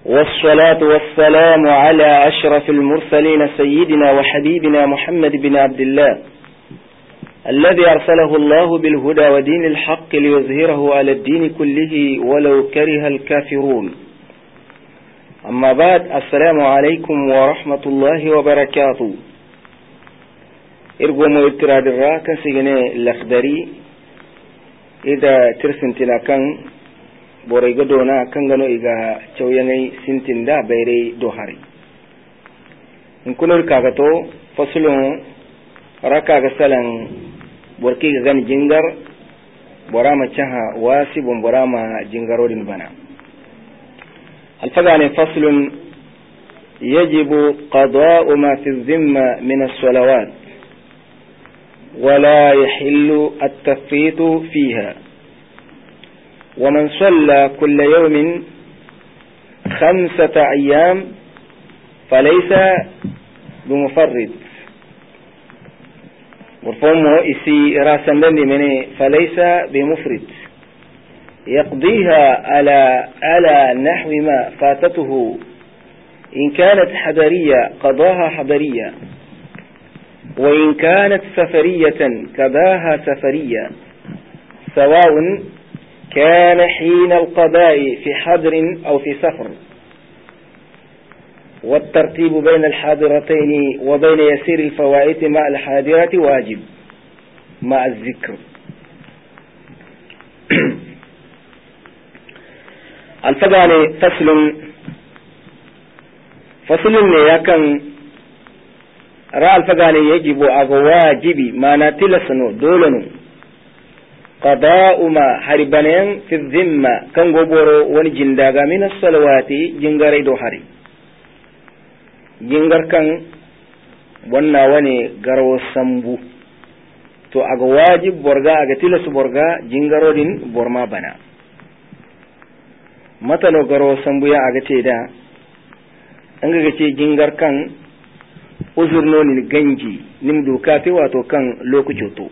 والصلاة والسلام على أشرف المرسلين سيدنا وحبيبنا محمد بن عبد الله الذي أرسله الله بالهدى ودين الحق ليظهره على الدين كله ولو كره الكافرون. أما بعد، السلام عليكم ورحمة الله وبركاته. إرجو إتراد الراكن سجنة الأخضري إذا ترسنتنا كان borayga doona kan gano iga chawyangai sintinda bayre dohari inkunul kagato fasulun raka ga salan borki ga gan jingar borama chaha wasi bon borama jingarodin bana alfagane faslun yajibu qada'u ma fi dhimma min as-salawat ولا يحل التفريط فيها. ومن صلى كل يوم 5 أيام فليس بمفرد. ورفمه إسي راسا مني فليس بمفرد، يقضيها على نحو ما فاتته. إن كانت حضرية قضاها حضرية، وإن كانت سفرية قضاها سفرية، سواء كان حين القضاء في حضر أو في سفر. والترتيب بين الحاضرتين وبين يسير الفوائد مع الحاضرة واجب مع الذكر. الفقاني فصل يكن رأى الفقاني يجب أغواجبي ما نتلسنو دولنو قضاء ما حربانين في الذمة كان غبورو ونجنداغا من الصلوات جنغاري دو حري جنغار كان وانا واني غرو سمبو تو اغا واجب برغا اغا تلس برغا جنغارو دين برما بنا متنو غرو سمبو يا اغا تيدا انغا تي جنغار كان uzurno ni ganji nimdu kate wato kan lokaci to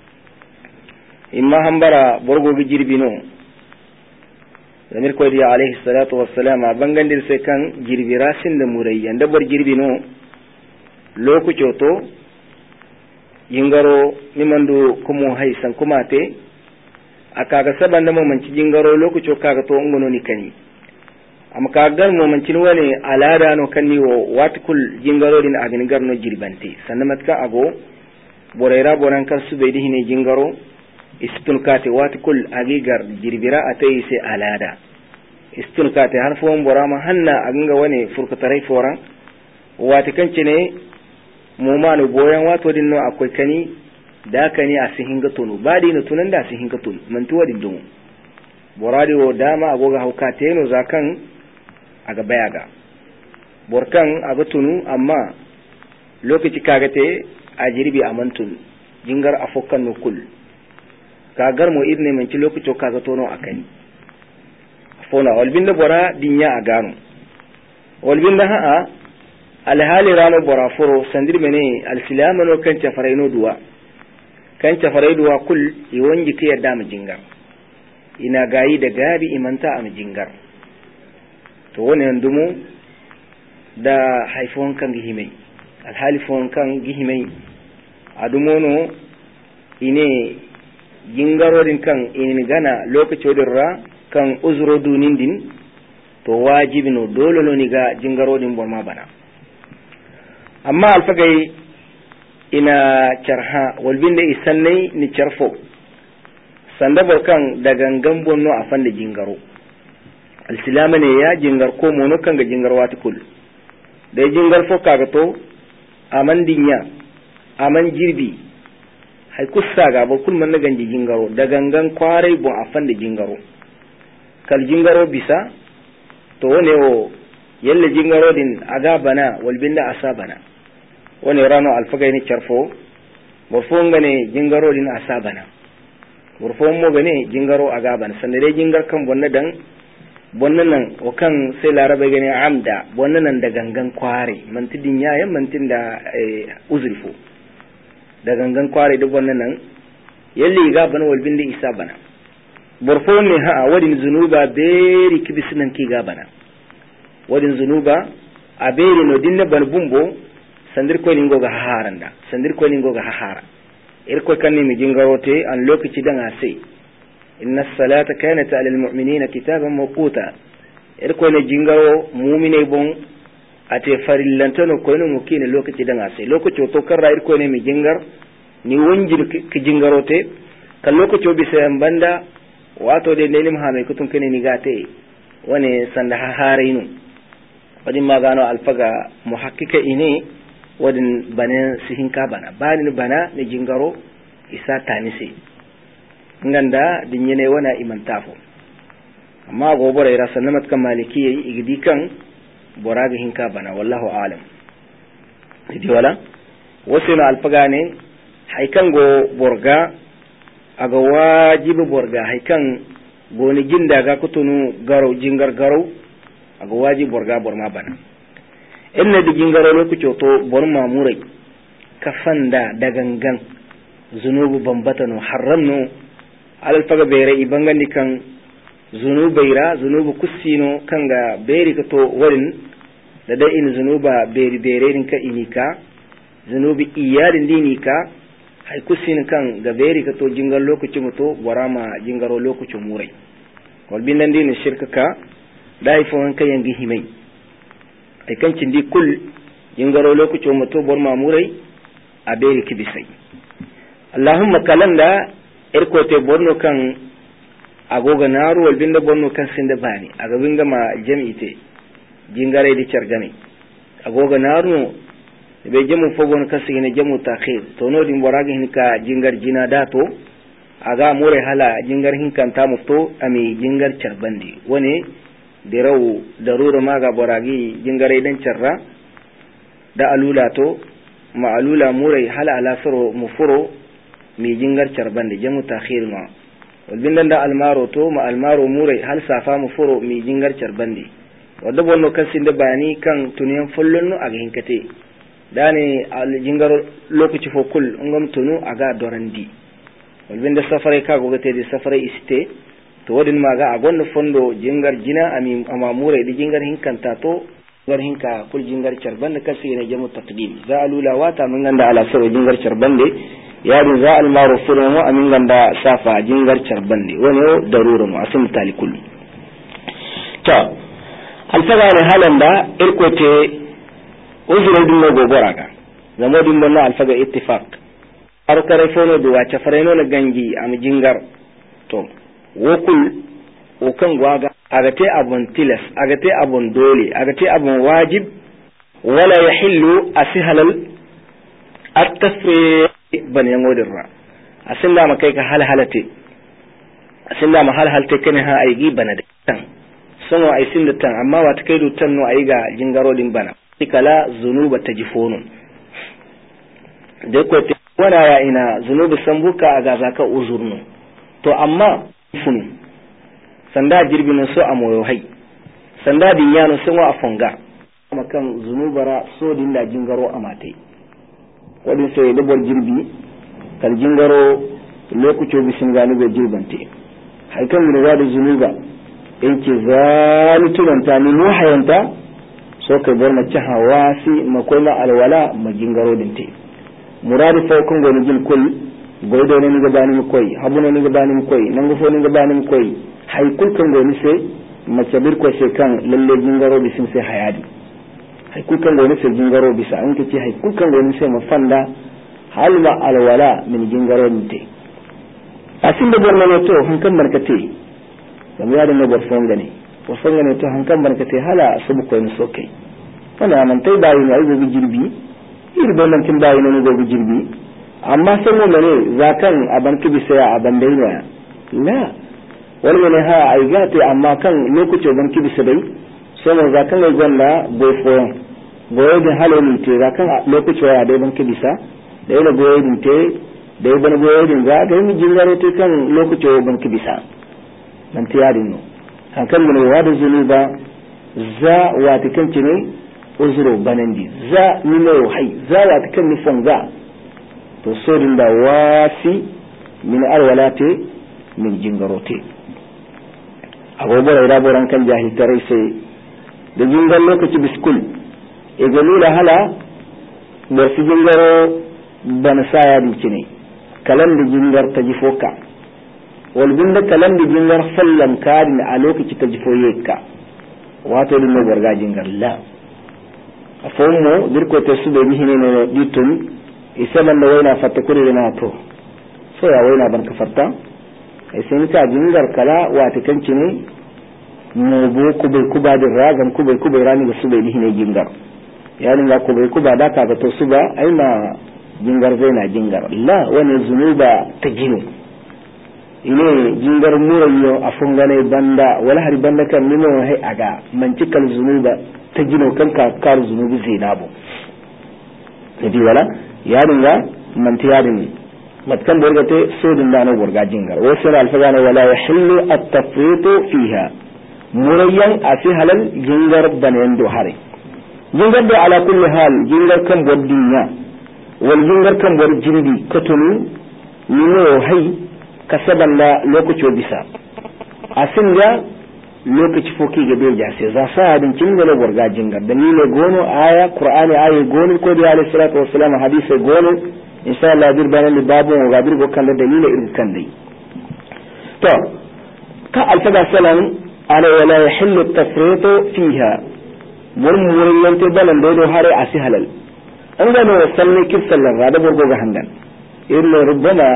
imma hambara borgogi jirbino zamir ko di alayhi salatu wassalam bangandir se kan jirbi rasin da murayya da bor jirbino lokaci to jingaro nimandu kumu haisan kumate akaga saban da mamanci jingaro lokaci kaga to ngono ni kani am kagar mamanci wani alada no kanni wo watkul jingaro din agni garno jirbante sanamatka ago boreira bonan kar subeidi hine jingaro istulkate wati kul agigar jirbira atai sai alada istulkate har fon borama hanna aginga wane furkatarai foran wati kance ne mu manu boyan wato dinno akwai kani da kani a sihin gatunu badi no tunan da sihin gatun mantuwa dindun boradi wo dama agoga haukate no zakan aga bayaga borkan aga tunu amma lokaci kagate a jirbi amantun jingar afokan no kul kagar mo idne man ci lokaci kaga tono akani fona walbinda bora dinya a gano walbinda ha'a alhali rano bora furo sandir mene alsilama no kan ta faraino duwa kul i wanji ke yadda mu jingar ina gayi da gabi imanta a jingar to wannan dumu da haifon kan gihimai alhali fon kan gihimai adumono ine jingarodin kan in gana lokacin ra kan uzuro dunin din to wajibi no dole no ni ga jingarodin borma bana amma alfagai ina charha walbinde isannai ni charfo sanda kan da gangan bonno a fanda jingaro alsilama ne ya jingar ko mono kan ga jingar watikul da jingar fo kaga to aman dinya aman jirbi hay kussa ga ba kun man ganji jingaro da gangan kwarai bon afan da jingaro kal jingaro bisa to wone o yalla jingaro din aga bana wal binda asabana wone rano alfagai ni charfo bo fongane jingaro din asabana burfo mo gane jingaro aga bana sanade jingar kan bonna dan bonna nan o kan sai larabe gane amda bonna nan da gangan kware mantidin yayan mantin da uzrifo da gangan kware duk wannan nan yalli ga bana walbin da isa bana burfo ne ha wadin zunuba beri kibisnan ki ga bana wadin zunuba abere no dinna ban bumbo sandir ko ningo ga haranda sandir ko ningo ga hahara irko kanni mi jingarote an lokaci dan ase inna salata kanat ala almu'minina kitaban mawquta irko ne jingaro mu'mine bon ate farillantano ko no mukine lokaci dan ase lokaci to karra irko ne mi jingar ni wonjir ki jingarote kan lokaci bi sai banda wato de nelim hanai kutun kene ni gate wane sanda harainu wadin magano alfaga muhakkika ine wadin bane sihinka bana ni jingaro isa tanisi nganda dinyene wana imantafo amma gobora ira sannamat kan maliki igidi kan boraga hinka bana wallahu alam idi wala wasina alfaga ne haikan go borga aga wajibi borga haikan goni jinda ga kutunu garo jingar garo aga wajibi borga borma bana inna di jingaro lokaci to borma murai kafanda dagangan zunubu bambatano haramno alal faga bere ibangani kan zunubaira zunubu kussino kanga beri ka to warin da dai in zunuba beri bererin ka inika zunubi iyalin dinika hay kusin kan ga beri ka to jingal lokaci muto warama jingaro lokacin murai wal binan din shirka ka dai fon kan yangi himai ai kan cindi kul jingaro lokacin muto borma murai a beri kibisai allahumma kalanda irkote borno kan agoga naru wal binda borno kan sinda bani aga binga ma jami'ite jingare di chargane agoga naru be jamu fogon kasigine jamu takhir to no dim boraga hinka jingar jina dato aga more hala jingar hinkan ta mufto ami jingar charbandi woni dirawu darura maga boragi jingare dan charra da alula to ma alula more hala ala soro mufuro mi jingar charbandi jamu takhir ma wal bindan da almaro to ma almaro more hal safa mufuro mi jingar charbandi wadda bonno kasinde bani kan tuniyan follonno aga hinkate dane al jingar lokaci fo kul ngam tunu aga dorandi wal binde safare ka go gate di safare iste to wadin maga agonno fondo jingar jina ami amamure di jingar hinkanta to gar hinka kul jingar charbande kasi ne jamu taqdim za alula wata min ganda ala sawa jingar charbande yari za al marufun mu amin ganda safa jingar charbande wani darura mu asim talikul ta alfaga halanda irkote uzurin dinno gogoraga zamo dinno na alfaga ittifaq ar kare fono do wacha fareno na gangi am jingar to wokul o kan gwaga agate abun tilas agate abun dole agate abun wajib wala yahillu ashalal at-tafri ban yangodirra asinda makai ka halhalate asinda ma halhalte kene ha ayi bana da tan sono ay sinda tan amma wata kai do tan no ayi ga jingaro din bana kala zunuba tajifunun da ko te wana ya ina zunubi sambuka aga zaka uzurnu to amma funu sanda jirbinu so amoyo hay sanda dinyano so wa afonga makan zunubara so dinda jingaro amate wadin sai da bor jirbi kan jingaro lokucho bisingalu be jirbante hay kan mun da zunuba yake zalitulanta ni muhayanta so kai bar mace hawasi makola alwala majingaro dinte muradi fa kun goni jil kul goydo ne ni gabani mu koy habuno ni gabani mu koy nangu fo ni gabani mu koy hay kul kan goni se mace bir ko se kan lalle jingaro bisin se hayadi hay kul kan goni se jingaro bisa an kace hay kul kan goni se mafanda halma alwala min jingaro dinte asin da borno to hankan barkate dan ya da ne borfon gani wasan ne to hankan barkate hala sabu ko ni sokai wala man tay bayi ne go jirbi irbe nan tin bayi ne go jirbi amma sai mu ne zakan aban kibi sai aban dai ne la wala ne ha ai gate amma kan lokacin ban kibi sai dai sai mu zakan ne gonda bofo boye da halin te zakan lokacin ya dai ban kibi sa dai da boye din te dai ban boye din ga dai mi jingaro te kan lokacin ban kibi sa nan te ya dinno hankan mu ne wada zunuba za wata kanci ne uzuro banandi za nino hay za wata kan nufon za to sodin da wasi min alwalate min jingarote agogo da boran kan jahil tare sai da jingar lokaci biskul igalula hala da su jingaro bana saya dukine kalan da jingar ta jifoka walbin da kalan da jingar sallan kadin a lokaci ta jifoyeka wato din na garga jingar la a fomo dirko ta su da mihine ne ditun isaman da waina fatta kuri da na to so ya waina ban ka fatta ai sai ta jingar kala wata kanci ne mu bo kubai da ragan kubai rani da su da mihine jingar yani ga kubai da ka ga to su ba ai ma jingar zai na jingar la wani zunuba ta gino ine jingar murayo a fungane banda wala har banda kan nimo hai aga mancikal zunuba ta gino kan ka kar zunubi zai nabo jadi wala ya dinga manti ya dinga matkan borgate so din da na borga jingar wasu alfagana wala yahillu at-tafritu fiha murayyan asi halal jingar banen do hare jingar da ala kulli hal jingar kan boddinya wal jingar kan bor jindi katunu nino hay kasaban da lokaci bisa asinga lokaci foki ga beja sai za sa hadin cingalo borga jingar dalile gono aya qur'ani aya gono ko da alayhi salatu wassalam hadisi gono insha Allah bir banan li babu ga bir go kan da dalile irin kan dai to ka alfaga salam ala wala yahillu at-tafritu fiha murmuriyan te balan do hare asi halal an gano sanne kisallan rada borgo ga handan irlo rubbana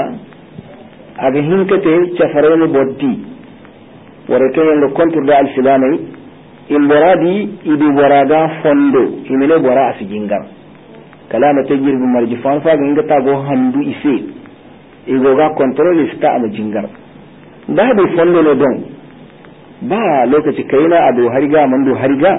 aga hinkate chafarene boddi warake yanga kontur da al-filamai in boradi idi boraga fondo imene bora asijingar kalama te girbi marji fanfa ga inga tago handu ise igo ga control ista am jingar da bi fondo no don ba lokaci kaina ado hariga mando hariga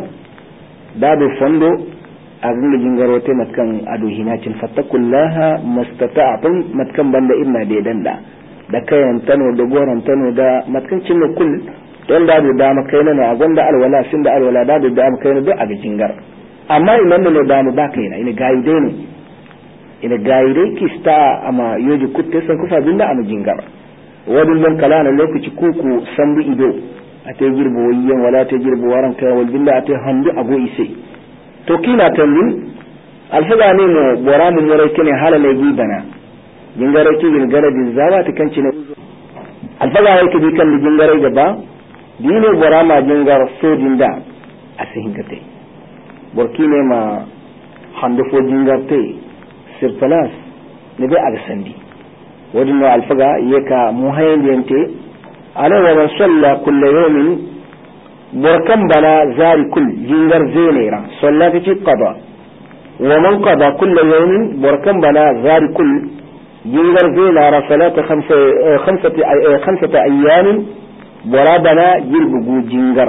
da bi fondo agin jingaro te matkan ado hinacin fattakullaha mastata'tum matkan banda inna de danda da kayan tano da goran tano da matkancin na kul don da dama kai na a gwanda alwala sin da alwala da dama kai na duk a jingar amma idan da dama ba kai na ina gaide ne ina gaide kista amma yoji kutte san kufa binda a jingar wadin don kala na lokaci kuku sambu ido a ta girbo wayyan wala ta girbo waran kai wal binda a ta handu a go ise to kina tannin alfaga ne mu bora mu murai kine halale gibana jingare ki gilgara din zawa ta kanci ne alfaga yake bi kan jingare gaba dine bora ma jingar sodin da asihin kate burkine ma hando fo jingar te sirtalas ne be agsandi wadin no alfaga yaka muhayin yante ala wa salla kullu yawmin burkan bana zari kul jingar zenera sallati ci qada wa man qada kullu yawmin burkan bana zari kul jingar zenera salata khamsata ayyamin ورابنا يربو جينغر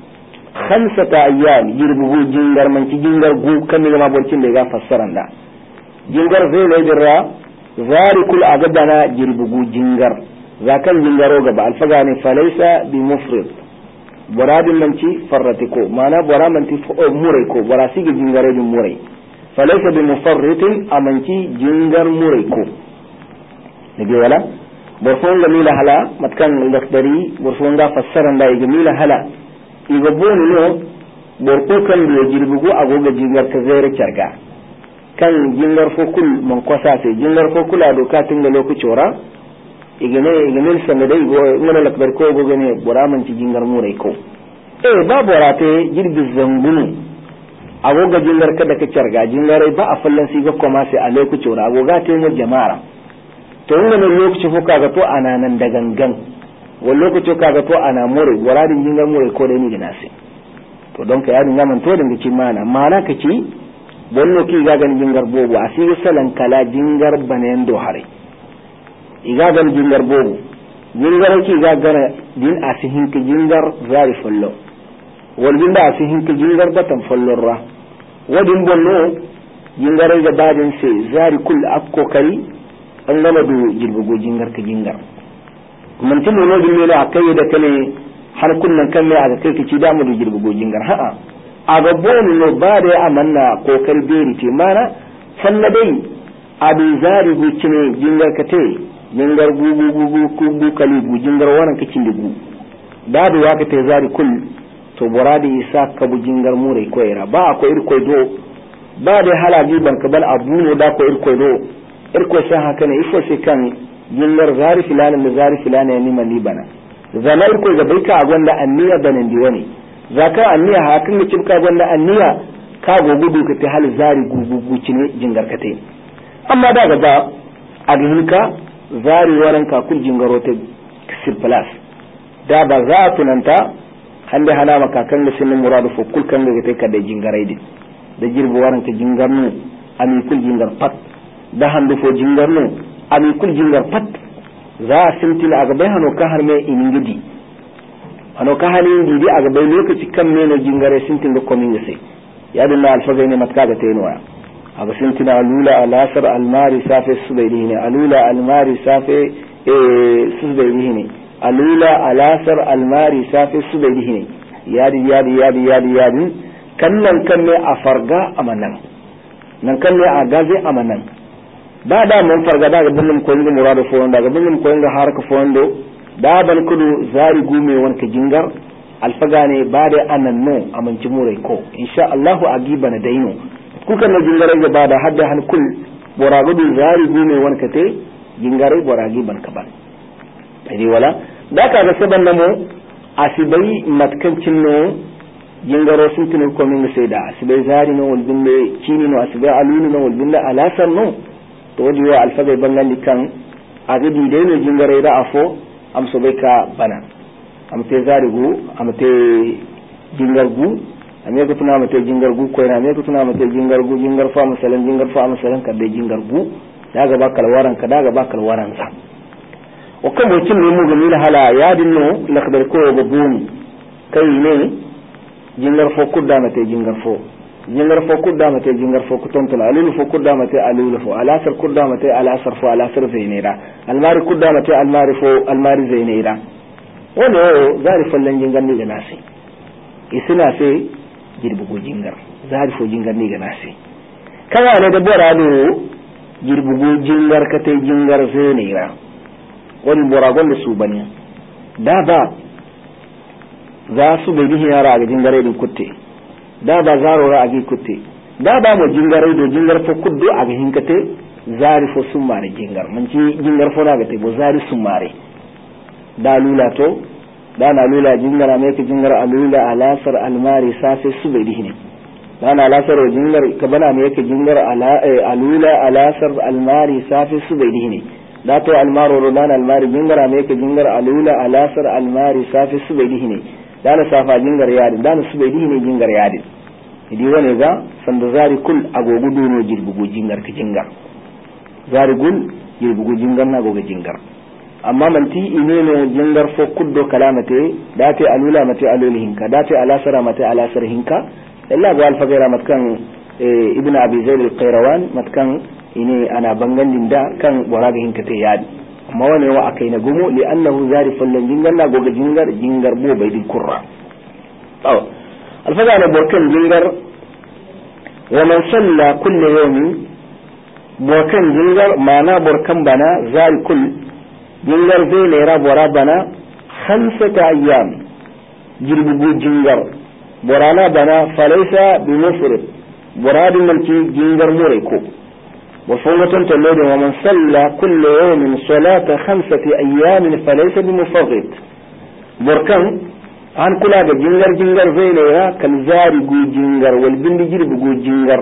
5 أيام يربو جينغر من جينغر جو كم ما بقولين ده فسرنا ده جينغر زي لجرا ذاري كل أجدنا يربو جينغر ذاك الجينغر وجب الفجاني فليس بمفرط براد منتي فرتكو مانا برا منتي موريكو برا سيجي جينغر موري فليس بمفرط أمنتي جينغر موريكو نجي ولا برفون جميلة هلا متكن الدكتوري برفون دا فسرن دا جميلة هلا يجبون له برفو كان بيجربوا أقول جينغر كزير كرجع كان جينغر فو كل من قصاصي جينغر فو كل أدوكاتين لوكو شورا يجمل سندي يقول لك بركو بوجني برامن جينغر موريكو باب وراتي جرب الزنبون أقول جينغر كذا كرجع جينغر با أفلن سيجو كماسي عليكو شورا أقول جاتين الجماعة to wannan lokaci ko kaga to ana nan da gangan wani lokaci kaga to ana more waradin jingar more ko da ni da nasi to don ka yarin zaman to dinga ci mana ka ci bonno ki ga gan jingar bobo asiri salan kala jingar banen do hare iga gan jingar bobo jingar ki ga gara din asihin ki jingar zari follo wal binda asihin ki jingar batan follorra wadin bonno jingar ga badin sai zari kul akko kari an gama da jirgo jingar ka jingar mun tun no din melo akai da kane har kunnan kan ne aka kai kici da mu da jirgo jingar ha'a a gabbon no ba da amanna kokar beri te mana sanna dai abu zari gucine jingar ka te jingar gugu kali gu jingar wannan kicin da gu da da ya ka te zari kul to boradi isa kabu jingar murai koyra ba ko irko do ba da halaji ban kabal abuno da ko irko do irko sai haka ne ifo sai kan jingar zari filanan da zari filana ne mali bana zama irko ga bai ka gwanda anniya banan diwani zaka anniya hakan ne cibka gwanda anniya ka go gudu ka ta hal zari gugugu cine jingar ka te amma daga ba a gihinka zari waran ka kul jingaro ta sirpalas da ba za a tunanta hande hana maka kan da sinin muradu fo kul kan ga ka da jingarai din da jirbu waran ka jingarnu ami kul jingar pat da hande fo jingarnu ami kul jingar pat za a sintina aga bai hano ka har me iningidi hano ka halin didi aga bai lokaci kan me na jingare sintin da komin ga sai ya dinna alfaga ne matka ga tayiwa aga sintina alula alasar almari safe subayri ne alula almari safe subayri ne alula alasar almari safe subayri ne yadi kannan kan ne a farga amanan nan kan ne a gaze amanan ba da mun farga daga binnin ko inda murado fo daga binnin ko inda haraka fo ndo da ban kudu zari gume wanka jingar alfaga ne ba da ananno amanci murai ko insha Allah agiba na daino kuka na jingare ga ba da hadda han kul boragudu zari gume wanka te jingare boragi ban ka ban ai wala da ka ga saban namo asibai matkancin no jingaro sun tunin ko min sai da asibai zari no wal binne kini no asibai alunu no wal binne alasar no to wadi wa alfaga bangan likan agidi dai no jingare da afo am so bai ka bana am te zari gu am te jingar gu am ya tuna mate jingar gu ko ina me tuna mate jingar gu jingar fa masalan kadai jingar gu daga bakal waran ka daga bakal waran sa o kan mutum ne mu gani la hala ya dinno lakbar ko babun kai ne jingar fo kudda mate jingar fo kudda mate jingar fo kutontola alulu fo kudda mate alulu fo alasar kudda mate alasar fo alasar zainira almari kudda mate almari fo almari zainira wono zari fallan jingar ni ga nasi isina sai girbugo jingar zari fo jingar ni ga nasi kana ne da borado girbugo jingar ka tai jingar zainira wani boragon da su bane da ba za su bai dihi yara ga jingare din kutte da ba zaro ra agi kutte da ba mu jingare do jingar fo kuddo aga hinkate zari fo sumare jingar man ci jingar fo daga te bo zari sumare da lula to da na lula jingara me ke jingar alula alasar almari safe su bai dihi ne da na alasar jingar ka bana me ke jingar alula alasar almari safe su bai dihi ne da to almaro rodan almari jingara me ke jingar alula alasar almari safe su bai dihi ne da na safa jingar yadin da na su bai dihi ne jingar yadin idi wane ga sanda zari kul agogu dono jirbugo jingar ka jingar zari gul jirbugo jingar na goga jingar amma manti ine ne jingar fo kuddo kalamate da ta alula mate aluli hinka da ta alasara mate alasar hinka illa ga alfagaira matkan ibn abi zaid al-qayrawan matkan ine ana bangandin da kan boraga hinka te yadi amma wane wa akai na gumo li annahu zari fallan jingar na goga jingar bo bai din kurra alfaga na borkan jingar wa man salla kullu yawmin borkan jingar mana borkan bana zari kull jingar zai lera bora bana 5 ayyam jirbugu jingar borana bana falaysa bi mufrid boradin manci jingar murai ko وصوة تلود ومن صلى كل يوم صلاة 5 أيام فليس بمفرط بركان عن كل هذا جنجر زي ليها كالزاري جو جنجر والبند جرب جو جنجر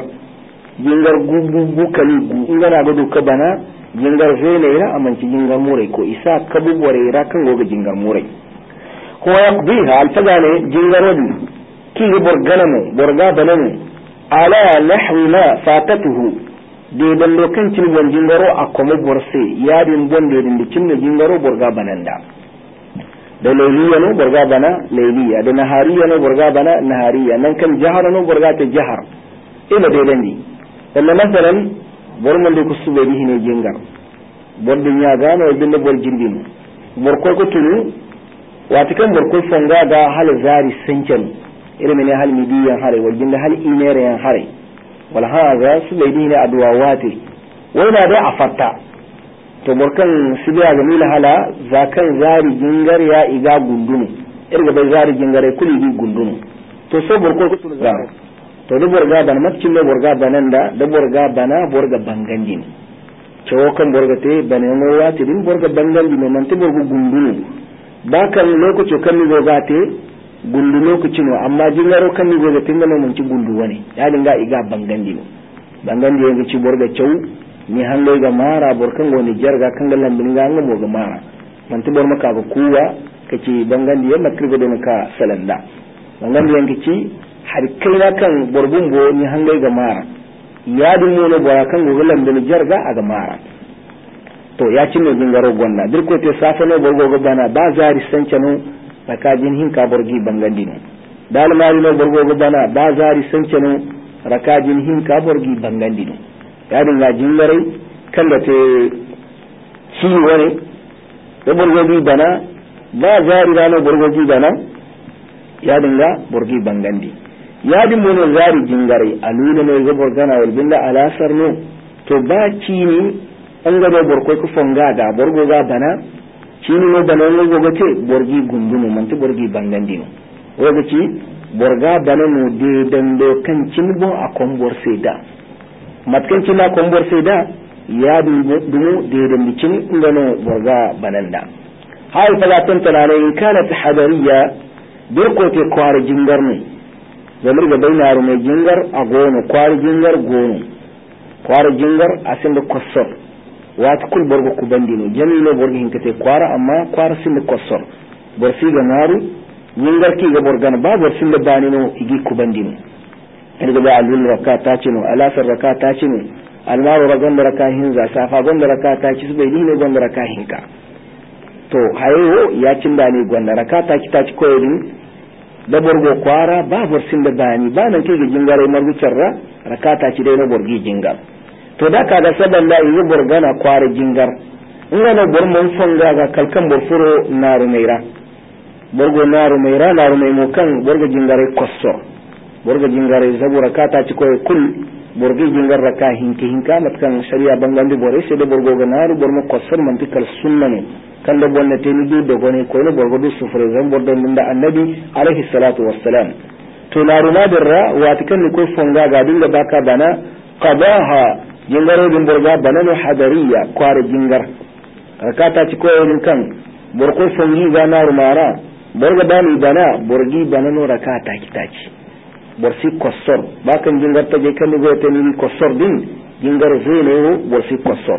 جو كاليجو إذا نعبدو كبنا جنجر زي ليها أمن جنجر موري كو إسا كبب وريرا كان جو جنجر موري هو يقضيها الفجاني جنجر ودي كي برغا بنمو على نحو ما فاتته de dan lokacin gon jingaro a kuma borse yadin bonde din cin jingaro borga bananda da layliya no borga bana layliya da nahariya no borga bana nahariya nan kan jahar no borga ta jahar ina de dandi dalla masalan borman de kusube bi hine jingar bordin ya gano bin da bor jindin borko ko tunu wati kan borko fanga ga hal zari sancan irin ne hal midiyan hare waljin da hal inere yan hare wala haza su bai dina adwawati wai da afarta to borkan sibiya ga mila hala zakan zari jingar ya iga gundunu irga bai zari jingare kuli gi gundunu to so borko ko tulu zaro to da borga ban matcin ne borga bananda da borga bana borga bangandi ne cewa kan borga te banan wati din borga bangandi ne man te borga gundunu ba kan lokaci kan ni borga te gundu lokacin wa amma jingaro kan ni borga tinga mun ci gundu wani ya dinga iga bangandi ne bangandi yanga ci borga cew ni hango ga mara borkan woni jarga kan ga lambin ga ngamo ga mara man te bor maka ga kuwa kace bangandi yamma kirgo da ka salanda bangandi yanga ci har kai na kan borbun bo ni hango ga mara ya dun mono bora kan go lambin jarga a ga mara to ya cinno jingaro gonna dirko te safano borgo go bana ba zari sancano rakajin hinka borgi bangandi no dal mari no borgo go bana ba zari sancano rakajin hinka borgi bangandi no ya dinga jingare kan da te ci wani da borgo gi bana ba zari rano borgo gi bana ya dinga borgi bangandi ya din mono zari jingare aluna no go borgana wal binda alasar no to ba ci ni an gaba borko ku fonga da borgo ga bana shine no bana no go ce borgi gunduno man to borgi bangandi no woga ci borga bana no de dando kan cinbo a kombor seda matkan cina kombor seda ya dumu de dandi cin ngano borga bananda hay fala tan tanane in kanat hadariya birko te kwar jingar ne zamir ga bainaru mai jingar a gono kwar jingar gono kwar jingar asin da kosor wata kul borgo ku bandino jamilo borgo hinkate kwara amma kwara sin kosor borsi ga naru yingar ki ga borgana ba borsin da banino igi ku bandino irga ba alul rakata cino alasar rakata cino almaru ragon da rakahin za safa gonda rakata ci bai dine gonda rakahin ka to hayo ya cinda ne gonda rakata ki ta ci koyrin da borgo kwara ba borsin da bani ba nan ke ga jingare margucarra rakata ci dai na borgi jingar to da ka da saban da yi borgana kwara jingar in ga bormon fonga ga kalkan borfuro naru meira borgo naru meira naru mai mokan borgo jingare kosso borgo jingare zabura kata ci koy kul borgi jingar raka hinka matkan shari'a bangandi bore sai da borgo ga naru bormo kossor mantikal sunna ne kan da bonne teni du dogo ne koy no borgo du sufure zan bordo da annabi alaihi salatu wassalam to naru nadirra watikan ni koy fonga ga dinga baka bana qadaha jingaro din borga banano hadariya kwara jingar rakata ci koyorin kan borko fongi ga naru mara borga bani bana borgi banano rakata kitaci borsi kossor bakan jingar ta je kan go ta ni kossor din jingar zene borsi kossor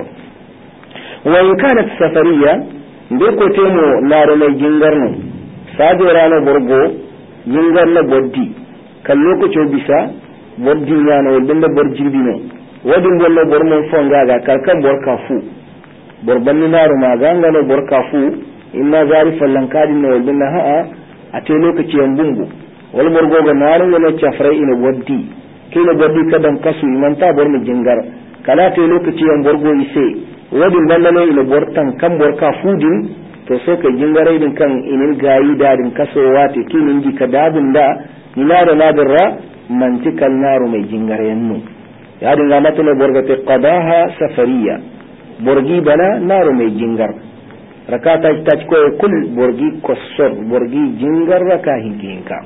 wa in kanat safariya inde ko temo naru mai jingar no sado rana borgo jingar na boddi kan lokacin bisa boddi yana wanda borjindi no wadin golle bormon fonga ga kalkan borka fu borbanni naru maganga no borka fu inna zari fallan kadin no waldin ha a te lokaci yan bungu wal borgo ga naru no chafrai ina waddi kila waddi kadan kasu imanta bormi jingar kala te lokaci yan borgo ise wadin ballale ina bortan kan borka fu din to so ka jingare din kan inin gayi dadin kasowa te kinin ji kadabun da ina da nadirra mantikal naru mai jingare yanno ya dinga matala borgate qadaha safariya borgi bana naru mai jingar rakata ta ci ko kul borgi kossor borgi jingar raka hinka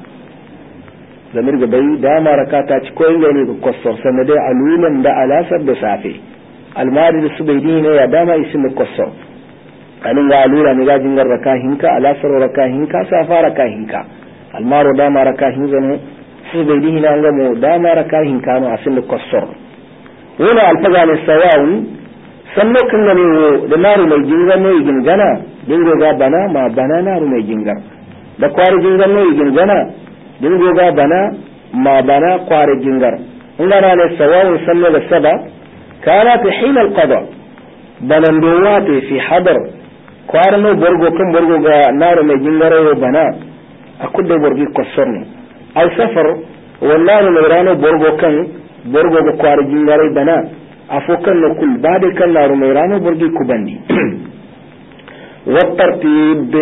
zamir ga bai dama rakata ci ko ne ga kossor sannan dai alulan da alasar da safe almari da subaidi ne ya dama isin kossor anin ga alura ne ga jingar raka hinka alasar raka hinka safa raka hinka almaro dama raka hinzano subaidi ne an ga mu dama raka hinka no asin kossor wala alfaga ne sawawun sannan kan ne da naru mai jingar ne gingana dingo ga bana ma bana naru mai jingar da kwari jingar ne gingana dingo ga bana ma bana kwari jingar ngana ne sawawun sannan da saba kana fi hin alqada banan dowate fi hadar kwari no borgo kan borgo ga naru mai jingar ne bana akudde borgi kosorne al safar wallahi mai rano borgo kan borgo ga kwari jingare bana afokan no kul bade kan naru mai rano borgi kubandi wa tartib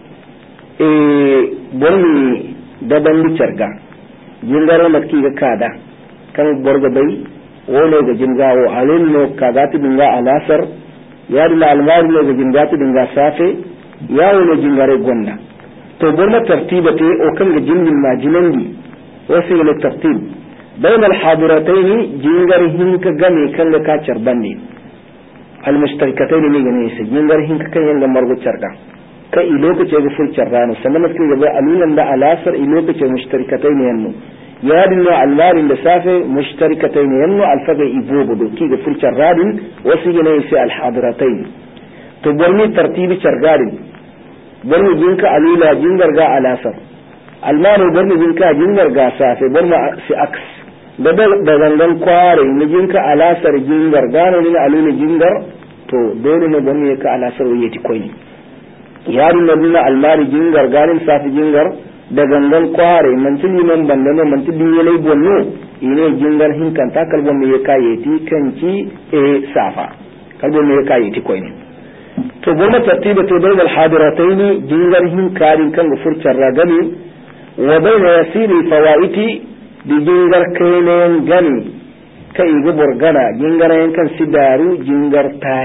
borni da bandi charga jingare makki ga kada kan borgo bai wone ga jingawo alin no kaga ti dinga alasar ya dila almari no ga jingati dinga safe ya wone jingare gonna to burma tartibate o kan ga jinnin majinandi wasu ne tartib bayan alhadiratayn jingar hinka game kan ga ka carbanne almustarikatayn ne gane sai jingar hinka kan yanga margo carda kai i lokaci ga ful carrano sannan mutum ga alulan da alasar i lokaci mustarikatayn yanno yadin no almarin da safe mustarikatayn yanno alfaga ibobo do ki ga ful carradin wasu ne sai alhadiratayn to burmi tartibi cargadin burmi jinka alula jingar ga alasar almaro burmi jinka jingar ga safe burma si aks da gangan kware ni jinka alasar jingar gano ni alula jingar to dole ne burmi ka alasar wayeti koyi yarin na almari jingar garin safe jingar da gangan kware man tuni man bandano man tuni yelai bonno ine jingar hinkan ta kalbon me kayeti kanci safa kalbon me kayeti koyi to burma tartiba to bayan alhadiratayn jingar hinkarin kan furcar ragami wa bayna yasiri fawaiti di jingar kainen gani kai gubur gana jingar yankan sidaru jingar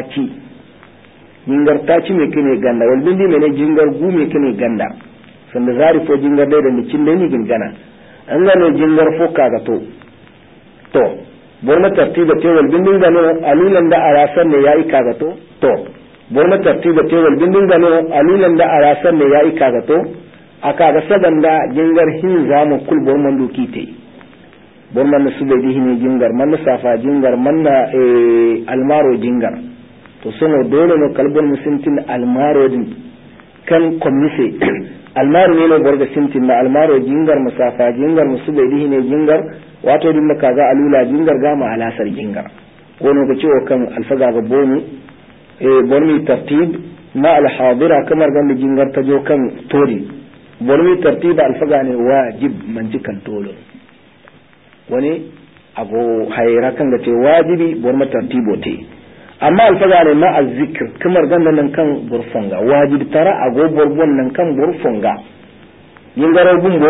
taci me kine ganda wal bindi me ne jingar gu me kine ganda sanda zari fo jingar da ni cinde ni gana an gano jingar fo kaga to burma tartiba to wal bindi gano alulan da arasan ne yayi kaga to burma tartiba to wal bindi gano alulan da arasan ne yayi kaga to aka ga sabanda jingar hin zamu kul burman dukite burman na sube di hine jingar man safa jingar man na almaro jingar to sono dole no kalbon musintin almaro din kan komise almaro ne no borga sintin na almaro jingar musafa jingar musube di hine jingar wato din maka ga alula jingar ga ma alasar jingar wono ga ciwo kan alfaga ga bonu burmi tartib ma alhadira kamar ga jingar ta jo kan tori burmi tartiba alfaga ne wajib man jikan tolo wani ago hayra kan ga ce wajibi burma tartibo te amma alfaga ne ma azzikr kamar ganna nan kan burfonga wajib tara ago borbon nan kan burfonga yingaro bumbo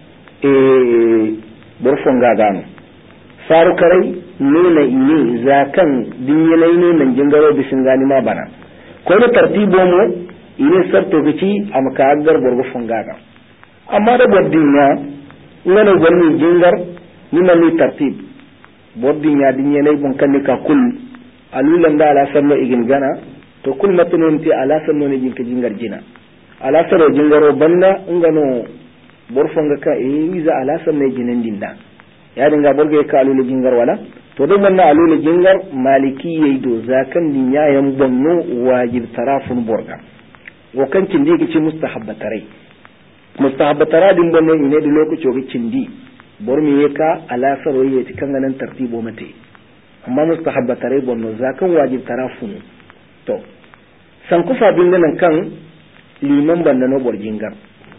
burfonga gano faru karai nuna ine zakan dinyalai ne nan jingaro bisin gani ma bana ko ne tartibo mu ine sarto gici am ka agar burfonga ga amma da boddinya ngana gonni jingar ni man tartib boddinya dinyalai bun kan ka kul alulan da ala sanno igin gana to kul matunon ti ala sanno ne jinka jingar jina ala saro jingaro banda ngano borfonga ka wiza ala sanno jinin dinda ya dinga borge ka alula jingar wala to don manna alula jingar maliki yayi do zakan dinya yan bonno wajib tarafun borga wo kan cindi ki ci mustahabbatarai mustahabbatara din bonno ine da lokaci ga cindi bormi yeka ala saro yeti kan nan tartibo mate amma mustahabbatare bonno zakan wajib tarafun to san kufa bin nan kan liman bandano borjingar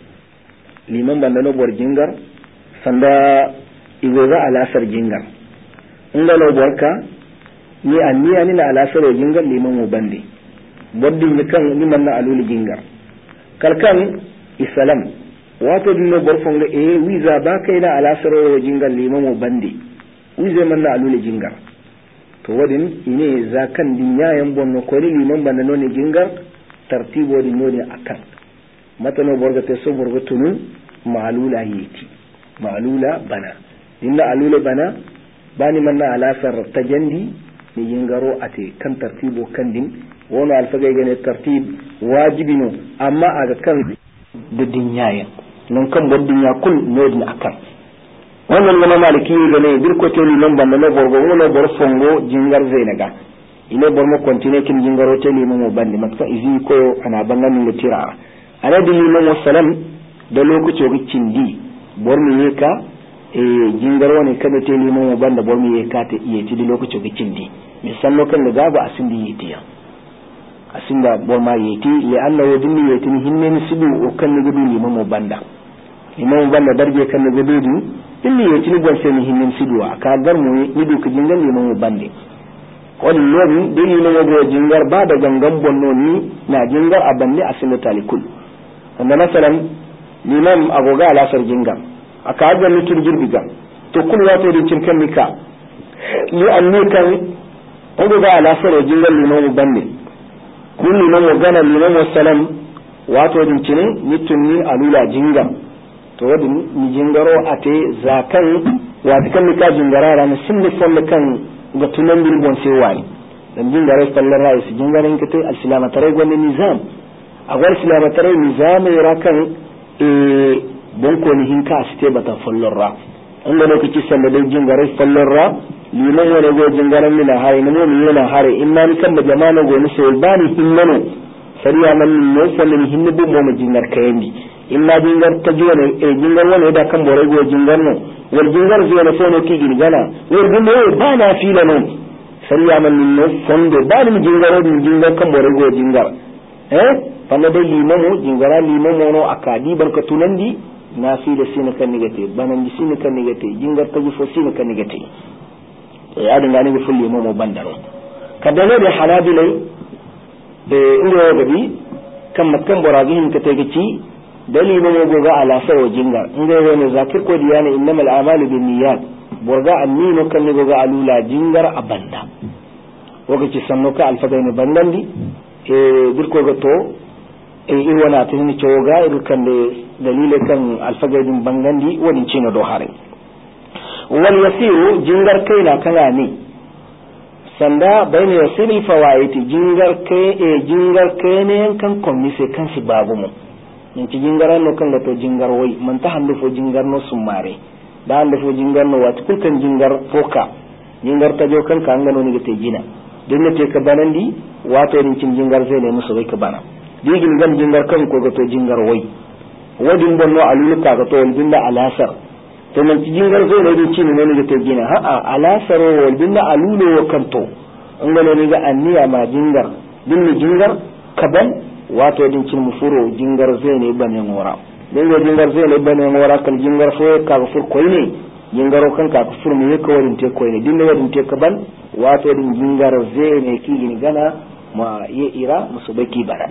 sanda igoga alasar jingar ingalo borka ni anniya ni na alasar jingar liman mu bande boddin kan ni man na aluli jingar kalkan isalam wato dinno borfonga wiza ba kai na alasar jingar liman mu bande wiza man na aluli jingar to wadin ine zakan dinyayan bonno ko ni liman banda no ne jingar tartibo di no ne akan matano borga te so borga tunu ma'lula bana dinna alula bana bani manna alasar tajandi ni jingaro ate kan tartibo kan din wono alfaga gane tartib wajibi no amma aga kan da dinyayan non kan boddin ya kul no ne akan wannan gana maliki gane birko to liman banda no borgo wono bor fongo jingar zainaga ine bor mo continue kin jingaro te liman mo bandi matka izi ko ana bangan ni tira ana di liman wassalam da lokaci ga cindi bor mi yeka jingaro ne kada te liman mo banda bor mi yeka te iya ti di lokaci ga cindi mi sanno kan da gaba asindi yetiya asinda bor ma yeti ya Allah wodin ni yeti hinne ni sibu o kan ni gudu liman mo banda darje kan ni gudu inni yeti ni gon sen hinnin sidwa ka gar mu ni du kijingal liman mu bande ko lon de ni no go jingar ba da gangan bonno ni na jingar abanni asina talikul amma masalan liman agoga ala sar jingar aka ga ni tur jirbiga to kul wato din cin kan mika ni anne kan ogo ga ala sar jingar liman mu bande kun liman mu gana liman wassalam wato din cinin nitunni alula jingar to wadin ni jingaro ate zakan wato kan ni ka jingarara na sinni folle kan ga tunan bil bon sai wani dan jingare fallar rais jingaren kete al-silama tare gonni nizam agwal silama tare nizam yara kan bonko ni hinka aste bata fallar ra inda lokaci sanda dai jingare fallar ra liman wani go jingaran mina hari na mu yana hari inna ni kan da jama'a go ni sai bani himmano sariya man ne fallan hinne bu mu jingar kayandi inna jingar ta jiwa ne jingar wani da kan bore go jingar no wal jingar zuwa na sono ki gina wal gundo ba na fila no sariya man ne fondo ba ni jingaro din jingar kan bore go jingar fanna dai limamu jingara limamu no akadi barka tunandi na fi da sina kan nigate banan ji sina kan nigate jingar ta ji fo sina kan nigate ya dinga ni fulli limamu bandaro kadane da hanabilai inda gabi kan makkan boragihin ka tagici dalilin ne goga ala sawo jingar inda wani zakir ko diyana innamal a'malu binniyat borga annino kan ne goga alula jingar abanda wagaci sanno ka alfadaini bandandi dirko ga to irwana tin coga irkan da dalile kan alfadaini bangandi wani cina do hare wal yasiru jingar kaina kana ne sanda bayna yasiri fawaiti jingar kai ne kan komise kan si babu mu in ci jingaran no kan da to jingar wai man ta hande fo jingar no sumare da hande fo jingar no wat kulkan jingar foka jingar ta jo kan ka ngano ni gate gina dinne te ka banandi wato din cin jingar sai ne musu bai ka bana digin gan jingar kan ko ga to jingar wai wadin bonno aluluka ga to dinda alasar to man ci jingar sai ne din cin ne ni gate gina ha alasar wal dinda alulo kan to ngano ni ga anniya ma jingar dinne jingar kaban wato din cin mufuro jingar zai ne bane ngora dinga jingar zai ne bane ngora kan jingar fo ka fur koy ne jingaro kan ka fur mu yaka wadin te koy ne dinga wadin te kaban wato din jingar zai ne ki gini gana ma ye ira musu baki bara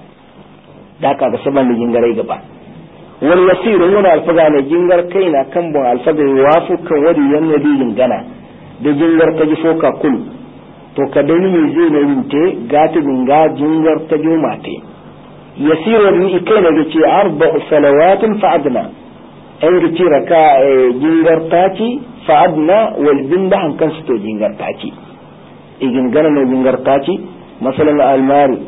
da ka ga saban jingarai gaba wal yasiru wala alfaga ne jingar kaina kan bon alfaga wafu kan wadi yanne din gana da jingar ta ji foka kul to ka dani ne zai na yinte gata dinga jingar ta jumate yasiru ni ikena ga ce arba'u salawatin fa'adna an ga ce raka jingar taci fa'adna wal binda han kan to jingar taci igin gana ne jingar taci masalan almari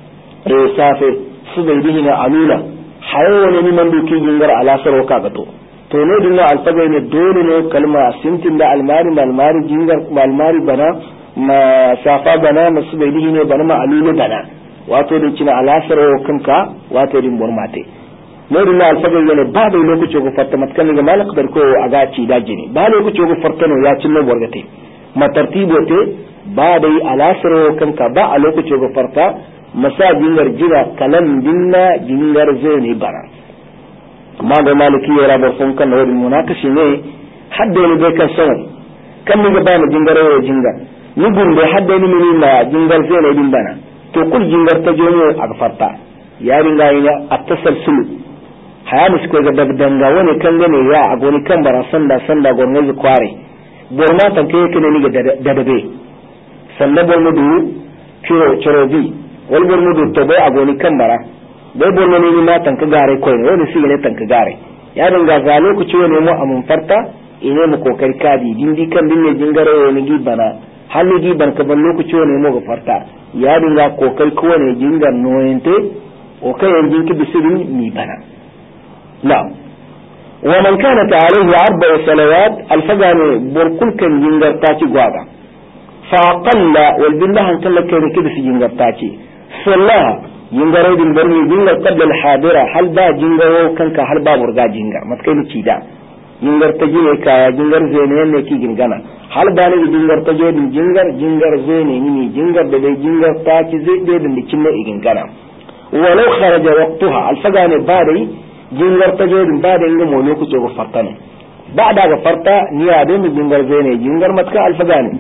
safe su bai bihi na alula hayawa ne man duki jingar alasar waka gato to ne dinga alfaga ne dole ne kalma sintin da almari jingar almari bana ma safa bana masu bai dihi ne bana ma alulu bana wato da cina alasar kanka wato din burmate ne din alfagar yana ba da lokaci ko fatta matkan ga malak bar ko aga ci daji ne ba lokaci ko farta no ya cinno borgate ma tartibo te ba da alasar kanka ba a lokaci ko farta masa jingar jira kalan dinna jingar zai ne bara amma ga maliki ya rabar fon kan wadin munakashi ne hadda ne bai kan sanar kan ni ga ba mu jingar ya jingar ni gunde hadda ni mini na jingar zai ne din bana to kul jingar ta jomo a farta ya ringa ina at-tasalsul haya musu ko ga danga wani kan gane ya a goni kan bara sanda gornezi kware borna tan ke kene ni ga dadabe sanda borno du ciro bi wal borno du to bai a goni kan bara bai borno ni ma tan ka gare ko ne wani shi ne tan ka gare ya ringa ga lokaci wani mu amun farta ine mu kokari kadi dindi kan dinne jingare wani gibana halli giban ka ban lokaci wani mu ga farta ya dinga kokari kowane jingar noyente o kai yanjin ki bisirin ni bana na'am wa man kanat alayhi arba'u salawat al-fajr burkul kan jingar ta ci gwada fa qalla wal billah an kallaka ne kidi jingar ta ci sallaha jingar din barni jingar qabla al-hadira hal ba jingaro kanka hal ba burga jingar matkai ni ci da jingar ta jine kaya jingar zene ne ki gingana hal ba ne jingar ta jodin jingar zene ni jingar da dai jingar ta ci zai da dikin ne gingana walau kharaja waqtaha alfaga ne ba dai jingar ta jodin ba da inga mono ku ce go farta ne ba da ga farta ni ya da jingar zene jingar matka alfaga ne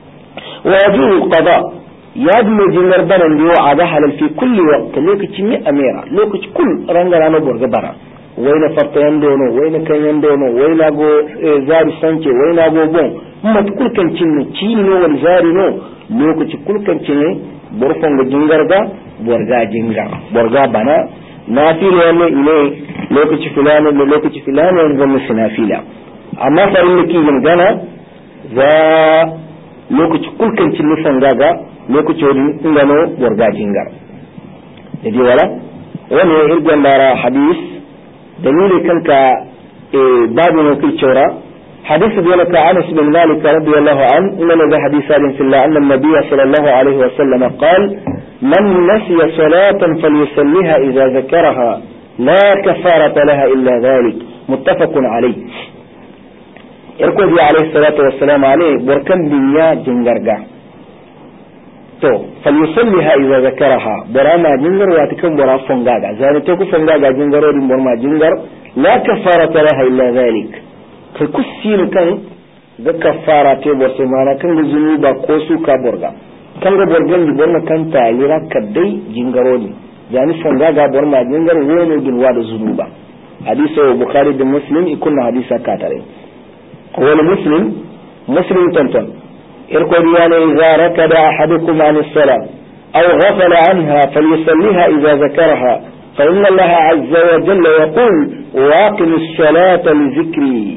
wajibu qada ya da jingar banan diyo a da halal fi kulli waqt lokaci mi amira lokaci kul rangara na borga bara wayna farta yandono wayna kan yandono wayna go zari sanke wayna go bon mat kulkan cinni cini wal zari no lokaci kulkan cinni borfon ga jingar ga borga bana nafila ne ile lokaci filani da lokaci filani ne zama su nafila amma farin da ke gana za lokaci kulkancin nufan gaga lokaci wani ingano wargajin gar da dai wala wani irgan lara hadis dalilin kanka babu ne kai cewa حديث ذلك أنس بن مالك رضي الله عنه إن ذا حديث في الله أن النبي صلى الله عليه وسلم قال من نسي صلاة فليصليها إذا ذكرها لا كفارة لها إلا ذلك متفق عليه يركض عليه الصلاة والسلام عليه بركن دنيا جنجرجا تو فليصليها إذا ذكرها براما جنجر واتكم برا فنجاجا زاد توكو فنجاجا جنجر ودين برما جنجر لا كفارة لها إلا ذلك كالكسين كان ذا كفارة برسمانا كان لزنوبا قوسو كابورغا كان برغن برما كان تايرا كدي جنجروني يعني فنجاجا برما جنجر وينو جنواد زنوبا حديث البخاري ومسلم يكون حديثا كاترين هو مسلم تنتن يركض يعني إذا ركض أحدكم عن الصلاة أو غفل عنها فليصليها إذا ذكرها فإن الله عز وجل يقول واقم الصلاة لذكري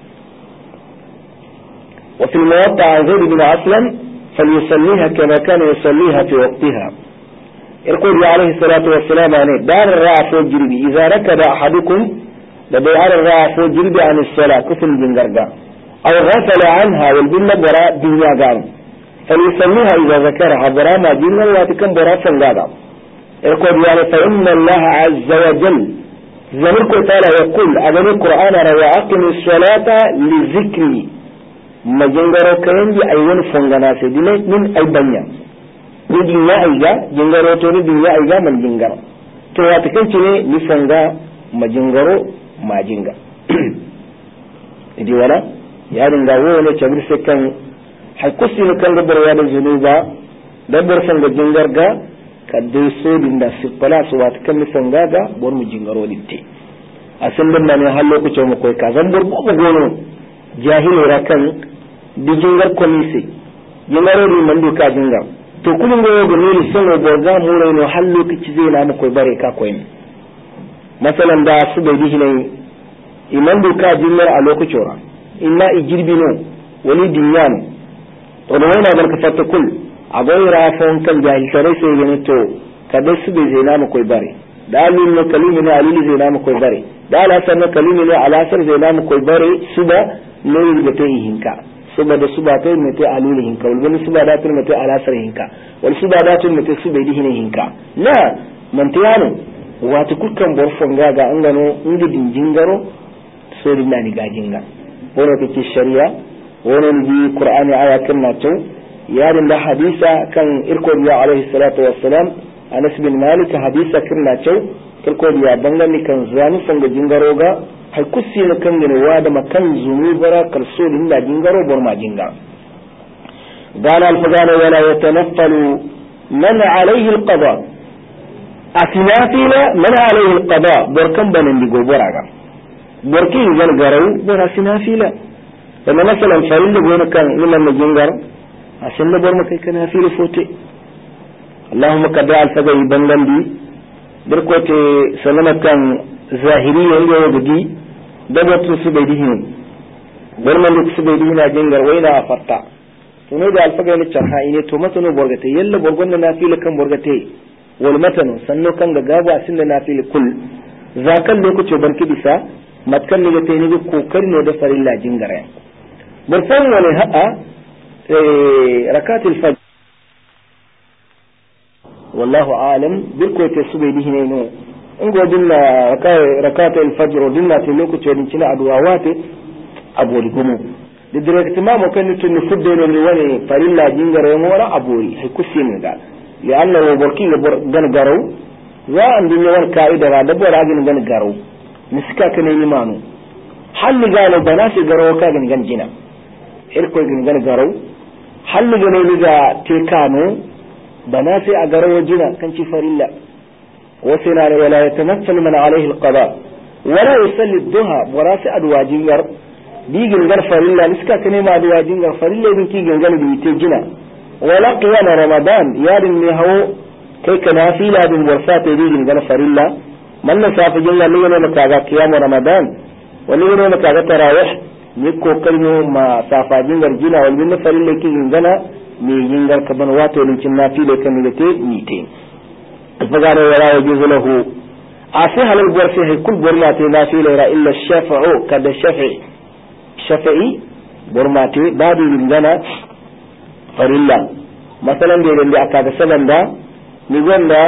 وفي الموضع عن زيد بن أسلم فليصليها كما كان يصليها في وقتها يقول عليه الصلاة والسلام عليه دار الرعى فوق جربي إذا ركض أحدكم لبيعار الرعى فوق جربي عن الصلاة كفل جنجرجا أو غفل عنها والبنة براء دنيا قام فليصليها إذا ذكرها براء ما دينا واتكم براء فنقادا يقول يعني فإن الله عز وجل زمرك تعالى يقول أبن القرآن روى أقم الصلاة لذكري ما جنجروا كينجي أيوان فنقنا سيدنا من أي بنيا دنيا أيجا جنجروا توني دنيا أيجا من جنجر تواتكم تني لفنقا ما جنجروا ما جنجر إدي ولا yarin ga wani cabir sai kan haikusi ne kan gabar ya da zunuba dabbar san ga jingarga kadai so din da sifala su wata kan nisan gaga bor mu jingaro ditte asin din nan har lokacin mu koi ka zan bor ko gono jahilo ra kan di jingar komisi jingaro ni man du ka jingar to kullun go go ni sun go ga mu rai no har lokaci zai na mu koi bare ka koi masalan da su bai dihi ne iman du ka jingar a lokacin ra inna ijirbino wani dinyan to da wani barka fatta kul abai rafon kan jahil tare sai gane to kada su bai zai namu koi bare dalil ne kalimi ne alili zai namu koi bare dala sanna kalimi ne alasar zai namu koi bare suba ne da ta hinka suba da suba ta ne ta alili hinka wal suba da ta ne ta alasar hinka wal suba da ta ne ta suba dihine hinka na mantiyano wata kulkan borfon gaga an gano inda dinjingaro so dinna ni gajinga wani kake shari'a wani ji qur'ani aya kan nato yarin da hadisa kan irko biya alaihi salatu wassalam Anas bin Malik hadisa kan nato irko biya bangani kan zani sanga jingaroga hay kusi ne kan ne wa da makan zumi bara kalso din da jingaro bor ma jinga قال الفضان ولا يتنفل من عليه القضاء أتنافل من عليه القضاء بركم بنن دي غوبراغا بركي جن غرو برا سنافيلا لما مثلا فريل بينك كان من جنغر عشان نبر ما كان نافيل فوتي اللهم قد الفجر بنغن دي بركوتي سلامة كان ظاهري اللي ودي دبت سبيدين برمن سبيدين جنغر وينا فرتا تنو ده الفجر اللي شرحه إني تومتنو برغتي يلا برغن نافيل كم برغتي والمتنو سنو كان غابا سن نافيل كل ذاك اللوكتي بركي بيسا matkan ne ta yi kokari ne da farilla jingare burfan wani ha'a rakatul fajr wallahu alam birko ta su bai dihi ne no in godin na rakatul fajr dinna ta lokacin din cina addu'a wate abori gumu da direct ma mo kan tun fudde ne wani farilla jingare mo wala abori hay kusin da li annahu barki gan garo wa an dunya war kaida da bora gin gan garo niska kane imanu halli galo banasi garo ka gan jina irko gan garo halli gane ni ga tekano banasi a garo jina kan ci farilla wasina wala yatanaffal man alayhi alqada wala yusalli ad-duha warasi adwajin gar digin gar farilla niska kane ma adwajin gar farilla din ki gangan bi te jina wala qiyam ramadan yarin ne hawo kai kana fila bin warsata digin gar farilla man na safa jinga ni ne maka ga kiyamu ramadan wani ne maka ga tarawih ni kokarin ma safa jingar jina wani ne farille ki gana ni jingar ka ban wato nin cin nafile kan ne te ni te fagare wala yajuzu lahu asi halal bor sai kul bor ma te nafile ra illa shafa'u kada shafi'i bor ma te badu gana farilla masalan da aka da sabanda ni gonda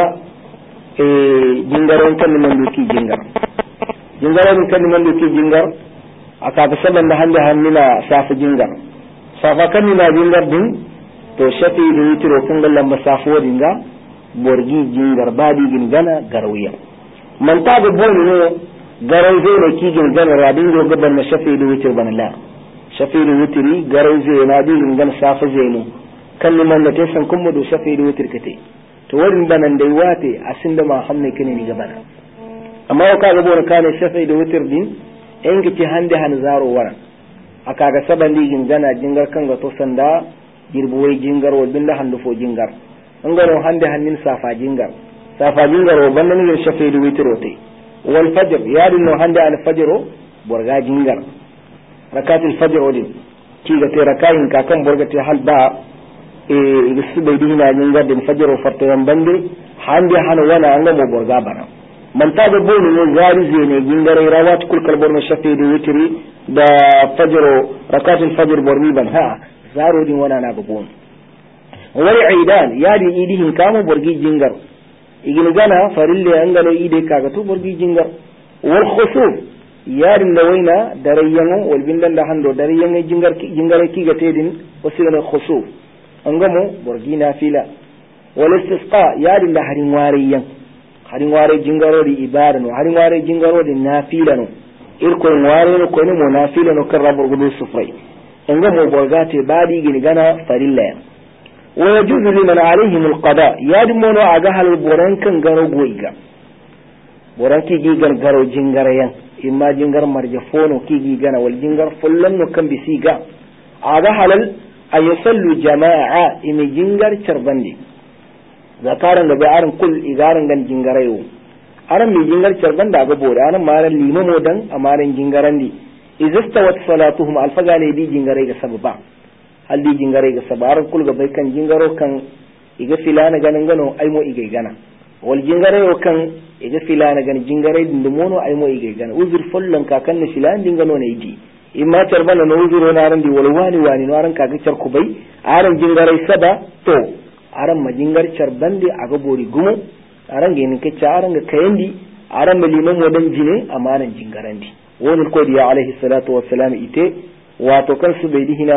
jingaron kan man duki jingaron kan man duki jingar aka ga saban da hannuna safa jingar safa kan ni na jingar din to shafi da yitiro kun gallan masafo dinga borgi jingar badi gingana garawiya man ta ga boni ne garau zai ne ki gingana radin go gaban na shafi da yitir banalla shafi da yitiri garau zai na di gingana safa zai ne kan ni man da tesan kun mu do shafi da yitir kate to wurin banan dai wate asinda ma hamne kene ni gabana amma ka ga bona kane shafi da wutir din en gici hande han zaro wara aka ga saban digin gana jingar kan ga to sanda girbuwai jingar wal binda hando fo jingar an garo hande hannin safa jingar o bannan ni shafi da wutir wote wal fajr yadin no hande al fajr borga jingar rakatul fajr odin ki ga te rakayin ka kan borga te hal ba su bai dina yin gadin fajiro fartayan bande hande hana wana an gamo borga bana man ta da boni ne gari zai ne gingare rawat kul kalbor na shafi da witri da fajiro rakatul fajr bormi ban ha zaro din wana na ga boni wal aidan yadi idihin kama borgi jingar igin gana farille an gano ide kaga to borgi jingar wal khusuf yadin da waina darayyan wal bindan da hando darayyan jingare ki ga tedin wasila khusuf an gamo borgi na fila wal istisqa yadin da harin ware jingaro di ibada no harin ware jingaro di nafila no irko ware no ko ne mo nafila no kan rabu gudu sufrai an gamo borgate badi gini gana farilla wa yajuzu liman alaihim alqada yadin mo no aga hal boran kan garo goiga boran ki gi garo jingarayan imma jingar marja fono ki gi gana wal jingar fullan no kan bisiga aga halal ay yusallu jama'a imi jingar charbandi zakaran ga bayaran kul igaran gan jingarayo aran mi jingar charbanda ga bore aran maran limamo dan amaran jingarandi izastawat salatuhum alfagane di jingarai ga sabba halli jingarai ga sabar kul ga bai kan jingaro kan iga filana ganin gano ai mo iga gana wal jingarayo kan iga filana gan jingarai din mono ai mo iga gana uzur follan ka kan filan din gano ne idi imma tarbana no uzuro na ran di walwani wani no ran kaga char kubai aran jingarai sada to aran majingar charbandi aga bori gumo aran genin ke aran ga kayandi aran maliman modan jine amanan jingarandi wonul ko diya alaihi salatu wassalam ite wato kan su bai dihina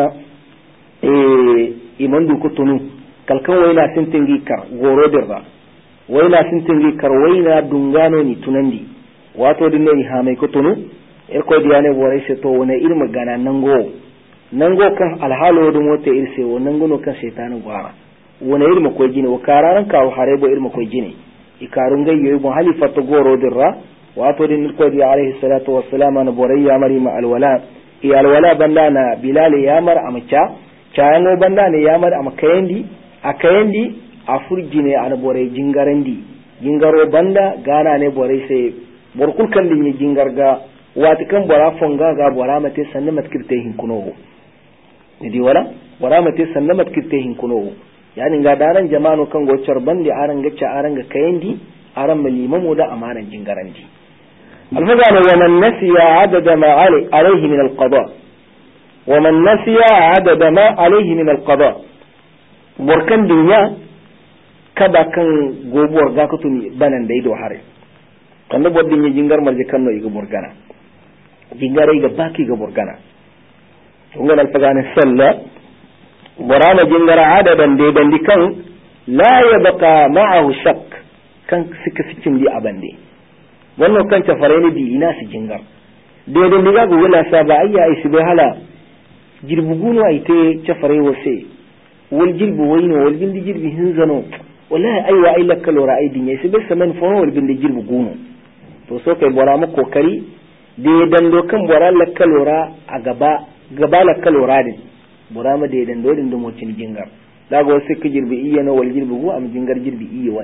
imandu kutunu kalkan wayna sintingi kar goro dirra wayna sintingi kar wayna dungano ni tunandi wato dinne ha mai kutunu ko diyane bore se to wona irma gana nango kan alhalo do mote irse wonan gono kan shaytanu gwara wona irma ko jine o kararan ka harebo irma ko jine ikarun gayyo ibn halifa to goro dirra wato din ko di alaihi salatu wassalam an bore ya mari ma alwala banda na bilal ya mar amacha chayano banda ne ya mar amakayandi akayandi afurjine an bore jingaro banda gana ne bore se borkul kan din jingarga wati kan bora fonga ga bora mate sanna matkirte hin kuno idi wala bora mate sanna matkirte hin kuno yani ga daran jama'ano kan gocar bandi aran gacca aran ga kayandi aran malimamo da amaran jingarandi alfagana wa man nasiya adada ma alayhi min alqada wa man nasiya adada ma alayhi min alqada borkan dunya kada kan gobuwar ga kutuni banan dai do hare kan da bodin jingar marje kanno iga borgana jingarai ga baki ga burgana tungal alfagane salla burana jingara adadan de bandi kan la yabqa ma'ahu shak kan sika sikin di abande wannan kan ta farene di ina su jingar de de diga go wala saba ayya isi be hala jirbugunu aite ta fare wase wal jilbu wayno wal bindi jirbi hinzano wallahi aywa ay lakalo ra'aydin isi be saman fono wal bindi jirbugunu to so kai bora mu kokari da dando kan bora lakkalora a gaba lakkalora din bora ma da dando din da mocin jingar daga wasu ka jirbi iya na wal jirbi go am jingar jirbi iya wani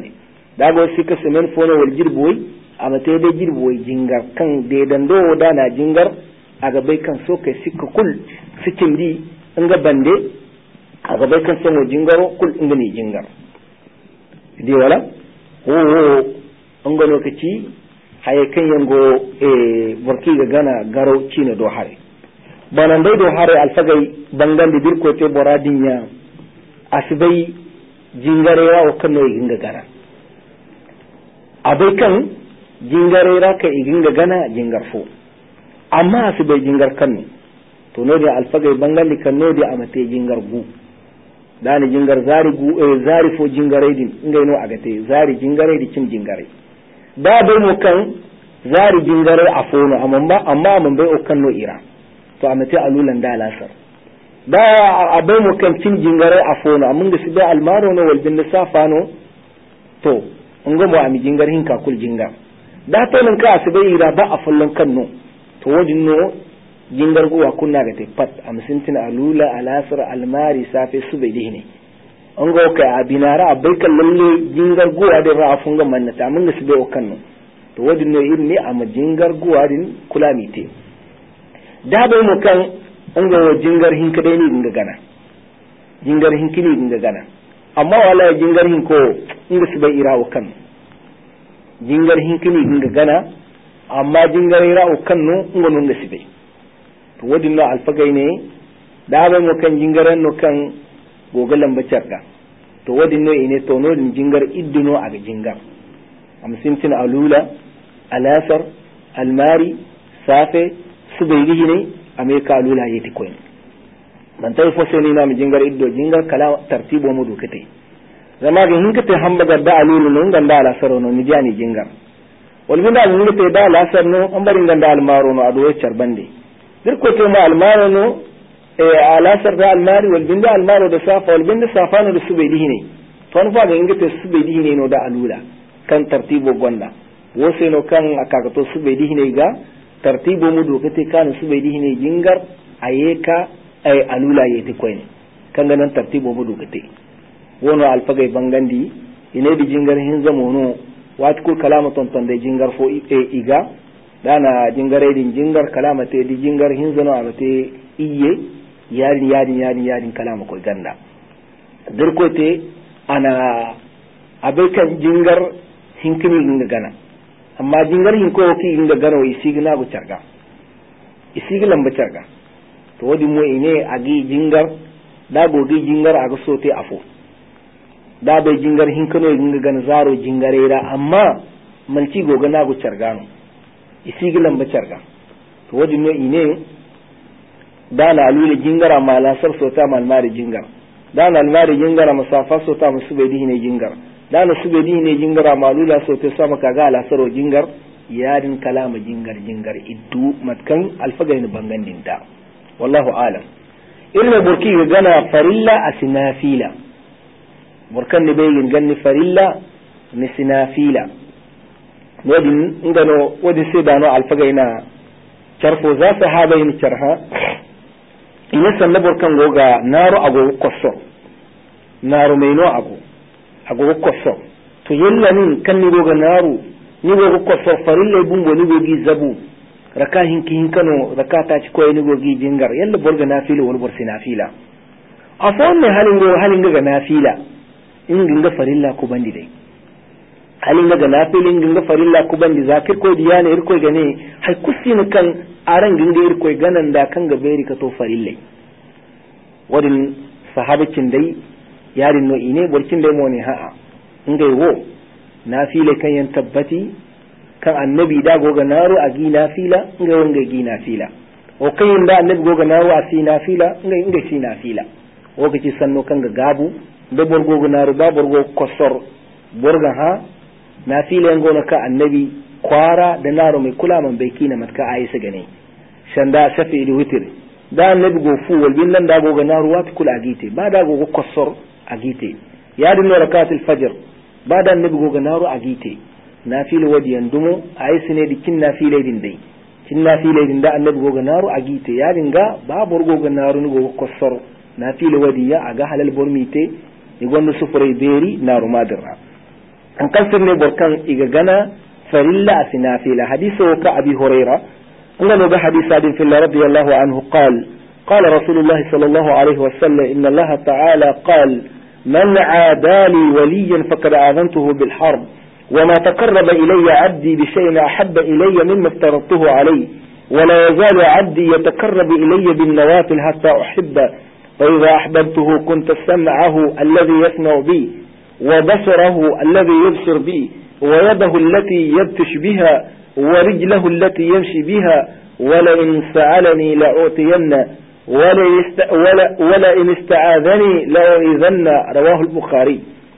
dago sika semen fono wal jirboy amate de jirboy jingar kan de dando da na jingar aga bai kan so kai sika kul sikin di nga bande aga bai kan so mo jingaro kul inga ni jingar di wala nga lokaci haye kan yango burki ga gana garo cina do hare banan dai do hare alfagai bangan di birko te boradinya asbai jingare wa kan no inga gara abai kan jingare ra ka iginga gana jingar fo amma su bai jingar kan ne to no da alfagai bangali kan no da amate jingar gu dani jingar zari gu zari fo jingare din ngai no agate zari jingare di cin jingare da bai mu kan zari jingare a fono amma mun bai o kan no ira to amate alulan da lasar da abai mu kan cin jingare a fono amma da su bai almaro no wal bin safano to ngo mo ami jingar hin ka kul jingar da to nan ka su bai ira ba a fullon kan no to wajin no jingar guwa kunna ga te pat amsintin alula alasar almari safe su bai dihne an go kai abinara abai kan lalle jingar guwa da ra funga mannata mun ga su bai okanno to wajin no irin ne amma jingar guwa din kula mite da bai mu kan an go jingar hin kadai ne dinga gana jingar hin kini dinga gana amma wala jingar hin ko inga su bai ira okanno jingar hin kini dinga gana amma jingar ira okanno ngo nunga su bai to wadin no alfagai ne da ba mu kan jingaran no kan gogalan bacarga to wadin no ine to no din jingar idduno aga jingar am sintin alula alasar almari safe subayri ne ame ka alula yeti koyin man tay fo seni na mi jingar iddo jingar kala tartibo mu dukate zama ga hinkate hamba da alulu no ganda alasar no ni jani jingar wal binda ni te da alasar no ambarin ganda almaro no ado charbande dirko to ma almaro no alasar da almari wal binda almaro da safa wal binda safano da subaydi ne to an fa ga ingate subaydi ne no da alula kan tartibo gonda wose no kan akaka to subaydi ne ga tartibo mu do kate kan subaydi ne jingar ayeka ay alula yete koyne kan ga nan tartibo mu do kate wono alfagai bangandi ine di jingar hin zamono wat ko kalama ton ton de jingar fo iga dana jingare din jingar kalama te di jingar hinzano abate iye yarin kalama ko ganda dirko te ana abekan jingar hinkini inga gana amma jingar hinko ki inga gana o isigina go charga isiglan ba charga to wadi mo ine agi jingar da gogi jingar aga sote afo da bai jingar hinkano inga gana zaro jingarera amma manci goga na go chargano isigilan bacarga to wajin no ine da na alule jingara ma lasar sota mal mari jingar da na almari jingara masafa sota musu bai dihine jingar da na su bai dihine jingara ma lula sota sama kaga lasaro jingar yadin kalama jingar iddu matkan alfagain bangan dinta wallahu alam irna burki ga gana farilla asinafila burkan ne bai ganni farilla ni sinafila wadin ingano wadin sai dano alfaga ina charfo za su haɓa yin charha ina sanna burkan goga naro agogo kosso naro mai no agogo kosso to yalla nin kan ni goga naro ni goga kosso farille bungo ni gogi zabu raka hinki hinkano raka ta ci koyi ni gogi jingar yalla borga nafila wal borsi nafila afon ne halin ga nafila in ginga farilla ko bandi dai halin daga nafilin ginga farilla ku bandi zakir ko diyana irko gane hay kusini kan aran ginga irko ganan da kan ga beri ka to farille wadin sahabicin dai yarin no ine burkin dai mo ne ha'a ingai wo nafile kan yan tabbati kan annabi da goga naro a gi nafila ingai wanga gi nafila o kayin da annabi goga naro a si nafila ingai si nafila o kaci sanno kan ga gabu da borgo naro ba borgo kosor borga ha nafila ngona ka annabi kwara da naro mai kula man bai kina matka ayisa gane shanda shafi da witir da annabi go fu wal bin nan da go naro wat kula agite ba da go kosor agite ya dinno rakatul fajr ba da annabi go naro agite nafila wadi yandumo ayisa ne dikin nafila din dai kin nafila din da annabi go naro agite ya dinga ba borgo naro ni go kosor nafila wadi ya aga halal bormite ni gonda sufure beri naro madirra an kalsirne borkan iga gana farilla asinafila hadiso ka abi huraira ngano ga hadisa din fil radiyallahu anhu قال رسول الله صلى الله عليه وسلم إن الله تعالى قال من عادى لي وليا فقد آذنته بالحرب وما تقرب إلي عبدي بشيء أحب إلي مما افترضته عليه ولا يزال عبدي يتقرب إلي بالنوافل حتى أحبه فإذا أحببته كنت سمعه الذي يسمع بي وبصره الذي يبصر بي ويده التي يبتش بها ورجله التي يمشي بها ولئن سألني لأعطينه ولئن استعاذني لأعيذن رواه البخاري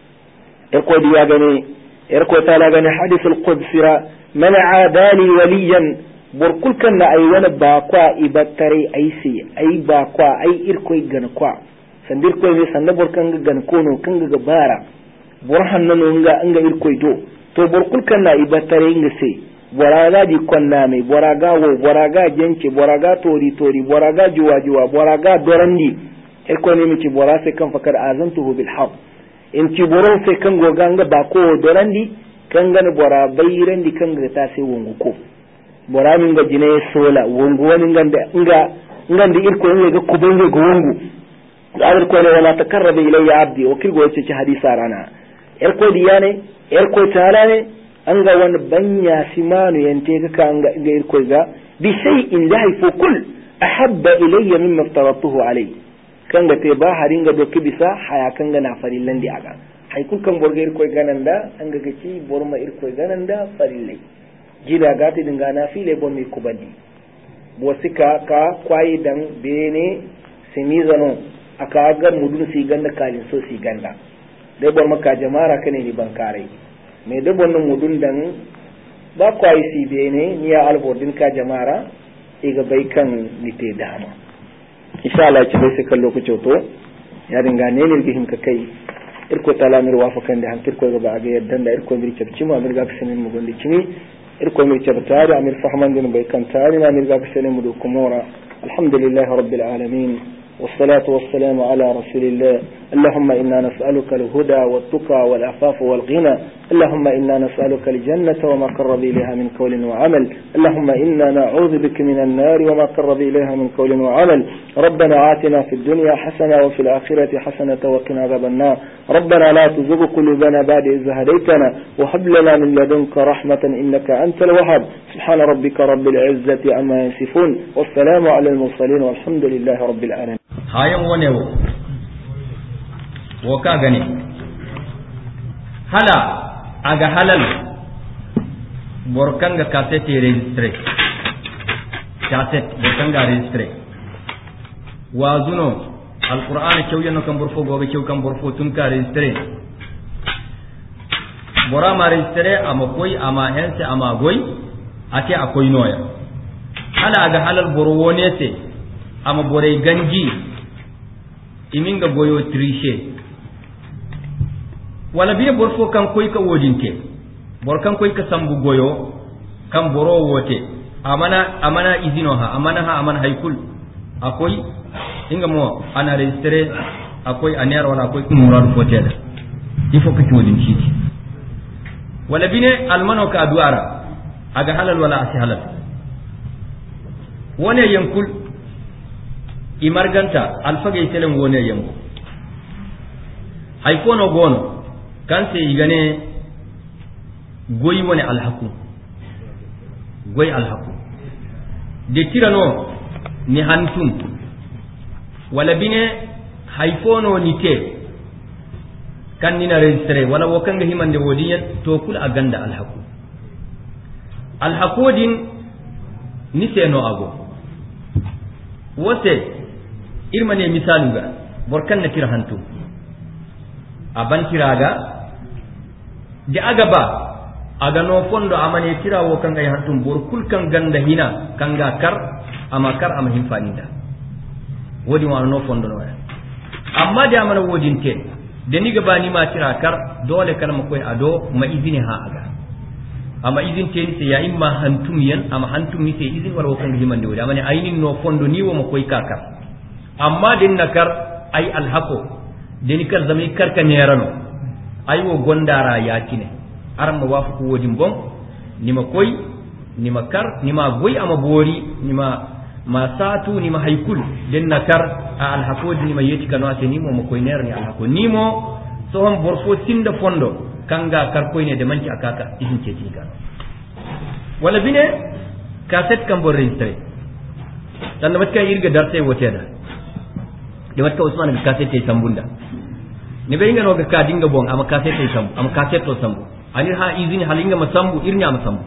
إرقو تالا حديث القدس من عاداني وليا بركل كان أيوان باقوا إبتري أيسي أي باقوا أي إرقو يغنقوا سندرقو يميسان بركان غنقونو كنغ غبارا برحن ننو انغا إرقو يدو تو بركل كان إبتري إنغسي boraga di konname boraga jenke boraga tori boraga juwa boraga dorandi e ko ne miki bora sai kan fakar azantuhu bil haq in ci boron sai kan goganga ba ko dorandi kan gane bora bayrandi kan ga ta sai wongu ko bora min ga jine sola wongu wani nganda irko ne ga kubange go wongu da ko ne wala takarrabe ilayya abdi o kirgo yace ci hadisa rana irko diyane irko tala ne an ga wani banya simanu yante ka an ga irko ga bi shay'in la yafu kull ahabba ilayya mimma aftaratuhu alai kan ga te ba harin ga doki bisa haya kan ga na farillan di aga hay kun kan borga irko ganan da an ga gaci borma irko ganan da farillai jida ga te dinga na file bon mi kubadi bo sika ka kwai dan bene semizano aka ga mudun si ganda kalin so si ganda dai borma ka jamara kane ni bankare me da bonnon mudun dan ba kwai si bene ni ya albordin ka jamara iga bai kan nite dama insha Allah ci bai sai kallo ku to ya dinga ne ne gihim ka kai irko talamir wafakan da hankir ko ba ga yaddan da irko mir cabci ma mir ga kasanin mu gondi kimi irko mir cabta da amir fahman din bai kan tare na mir ga kasanin mu do kumora alhamdulillah rabbil alamin والصلاة والسلام على رسول الله اللهم إنا نسألك الهدى والتقى والعفاف والغنى اللهم إنا نسألك الجنة وما قرب إليها من قول وعمل اللهم إنا نعوذ بك من النار وما قرب إليها من قول وعمل ربنا آتنا في الدنيا حسنة وفي الآخرة حسنة وقنا عذاب النار ربنا لا تزغ قلوبنا بعد إذ هديتنا وهب لنا من لدنك رحمة إنك أنت الوهاب سبحان ربك رب العزة عما يصفون والسلام على المرسلين والحمد لله رب العالمين hayan wane wo ka gani hala aga halal borkanga cassette registre borkanga registre wazuno alquran cewyano kam borfo gobe cew kam borfo tun ka registre bora ma registre ama koy ama hense ama goy ate akoy noya hala aga halal boro wonete ama bore ganji iminga goyo triche wala biya borfo kan koy ka wodinte bor kan koy ka sambu goyo kan boro wote amana izino ha amana haykul akoy inga mo ana registre akoy aner wala akoy murad foteda ifo ka wodin citi wala bine almano ka duara aga halal wala asi halal wone yankul imarganta alfagay telen wone yango hay kono gono kanse igane goyi woni alhaku de tirano ni hantum wala bine hay kono nite kan nina registre wala wokanga himande wodiyan to kul aganda alhaku din ni seno ago wote irmane misalu ga borkan na tira hantu aban tiraga de aga ba aga no fondo amane tira wo kan ay hantum bor kul kan ganda hina kanga kar ama himfaninda wodi wa no fondo no amma de amana wodinte de ni ga bani ma tira kar dole kar ma koy ado ma izini ha aga amma izin te ni ya imma hantum yan amma hantum ni te izin war wo kan himande wodi amane aynin no fondo ni wo ma koy kakar amma din nakar ay alhaqo din kar zami karka nerano ay wo gondara yakine aram ma wafu ko wodin bon nima koy nima kar nima goy ama bori nima ma satu nima haykul den nakar a al hakodi nima yeti kanu aseni mo koy ner ni al hakodi nimo so hon borfo tinda fondo kanga kar koy ne de manci akaka idin ceti kan wala bine cassette kam bo registré tan wat kay irga darse woteda de wat ka usman ga cassette tay sambunda ne be ngano ga ka dinga bon ama cassette tay sambu ama cassette to sambu anir ha izini halinga masambu irnya masambu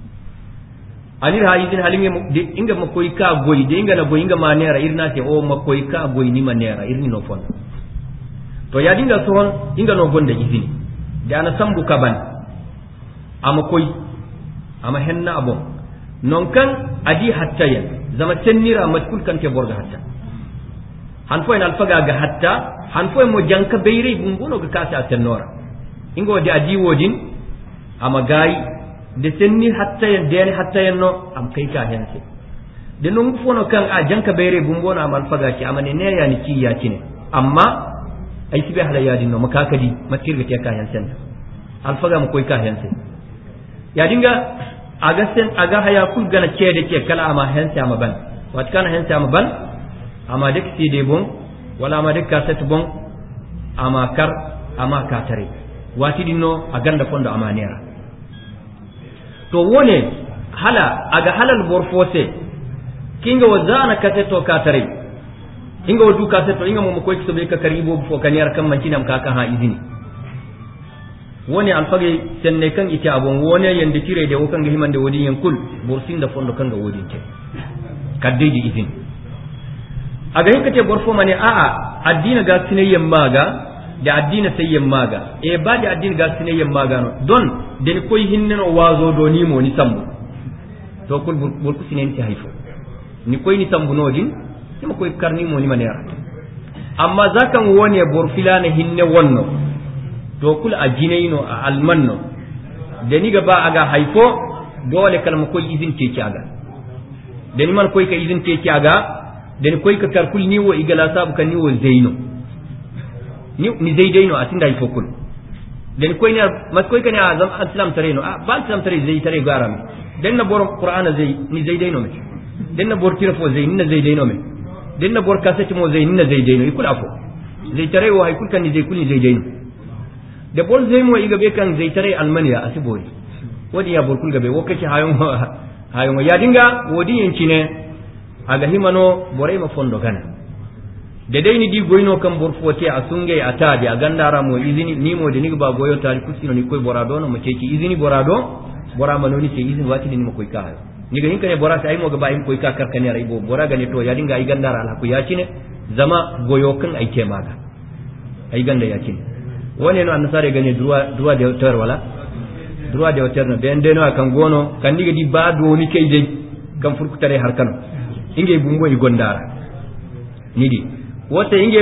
anir ha izini halinga de inga makoy ka goy de inga na goy inga manera irna te o makoy ka goy ni manera irni no fon to ya dinga son inga no gonda izini da ana sambu kaban ama koy ama henna abon non kan adi hattayen zama tennira matkul kan ke borga hatta han fo en alfaga ga hatta han fo mo janka beyre bungono ga kasa tennora ingo de adi wodin ama gayi de tenni hattayen de hattayen no am kai ka hense de non fono kan a janka beyre bungono am alfaga ki amane ne ya ni ci ya kine amma ay sibe hala yadin no makakadi matkirga te ka hense alfaga mo koy ka hense ya dinga aga haya kul gana cede ce kala ama hense ama ban wat kana hense ama ban ama dek CD bon wala ama dek cassette bon ama kar ama katare wati dinno aganda fondo ama nera to wone hala aga halal borfose kinga wazana cassette to katare inga wadu cassette inga mo ko kiso be ka karibo fo kaniyar kan mancinam kaka ha izini woni alfage senne kan ite abon woni yande tire de wokan ga himande wodi yen kul borsin da fondo kan ga wodi ce kaddeji izin aga hinkate borfo mane a addina ga sinayyan maga da addina sayyan maga e ba da addina ga sinayyan maga no don den koy hinneno wazo do ni mo ni sambu to kul burku sinen ti haifo ni koy ni sambu nodin ni koy karni mo ni manera amma zakan woni borfilana hinne wonno to kul a jinaino a almanno da ni gaba aga haifo dole kalma koy izin teki aga da ni man koy ka izin teki aga da ni koy ka karkul ni wo igala sabu kan ni wo zaino ni zaidaino atinda haifo kul da ni koy ne mas koy ka ne azam islam tareno ba islam tare zai tare garam dan na bor qur'ana zai ni zaidaino me dan na bor tirafo zai ni zaidaino me dan na bor kasati mo zai ni zaidaino ikul afo zai tare wo haikul kan ni zai kul ni zaidaino da bol zai mo iga be kan zai tare almaniya asibori wodi ya bol kul gabe wokaci hayon ya dinga wodi yanci ne aga himano borai ma fondo kana da dai ni di goyno kan bor fote a sungai ata da gandara mo izini ni mo de ni ba goyo tari kusino ni koy borado no mo ceci izini borado bora manoni ce izini wati ni mo koy ka ni ga hinka ne bora sai mo ga ba im koy ka karkane rai bo bora ga ne to ya dinga ai gandara ala ku ya cine zama goyo kan ai ke maga ai ganda ya cine woni no annasare gane droit de auteur wala droit de auteur no ben deno kan gono kan diga di ba do ni kay je kan furku tare har kan inge bumbo i gondara nidi wote inge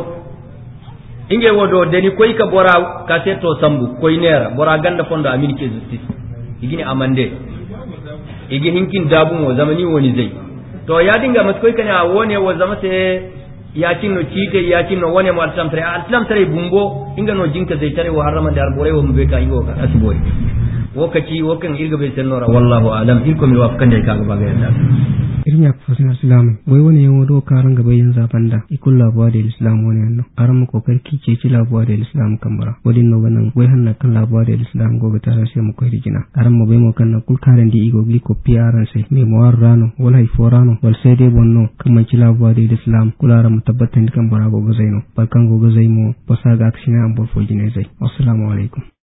wodo deni koy ka bora ka seto sambu koy nera bora ganda fondo amérique justice igini amande igi hinkin dabu mo zamani woni zai to ya dinga mas koy kana wone wo zamate yakin no cite yakin no wone mo islam tare bumbo inga no jinka zai tare wa harama da arbore wo mbe ka igo ka asboy wokaci wokan irga be sennora wallahu alam irko mi wafkan dai kaga baga yanda irnya fasna islam wai wani yawo do karan gaba yin zabanda ikulla labuwa da islam wani anno aran ko karki ce ci labuwa da islam kamara wadin no ganan wai hanna kan labuwa da islam gobe tare sai mu kai rigina aran mo bai mo kan na kul karan di igo gli ko piaran sai me mo warrano wala iforano wal sai dai bonno kaman ci labuwa da islam kula mu tabbatan kan bara gobe zaino barkan gobe zaimo basaga aksina an bol fojine zai assalamu alaikum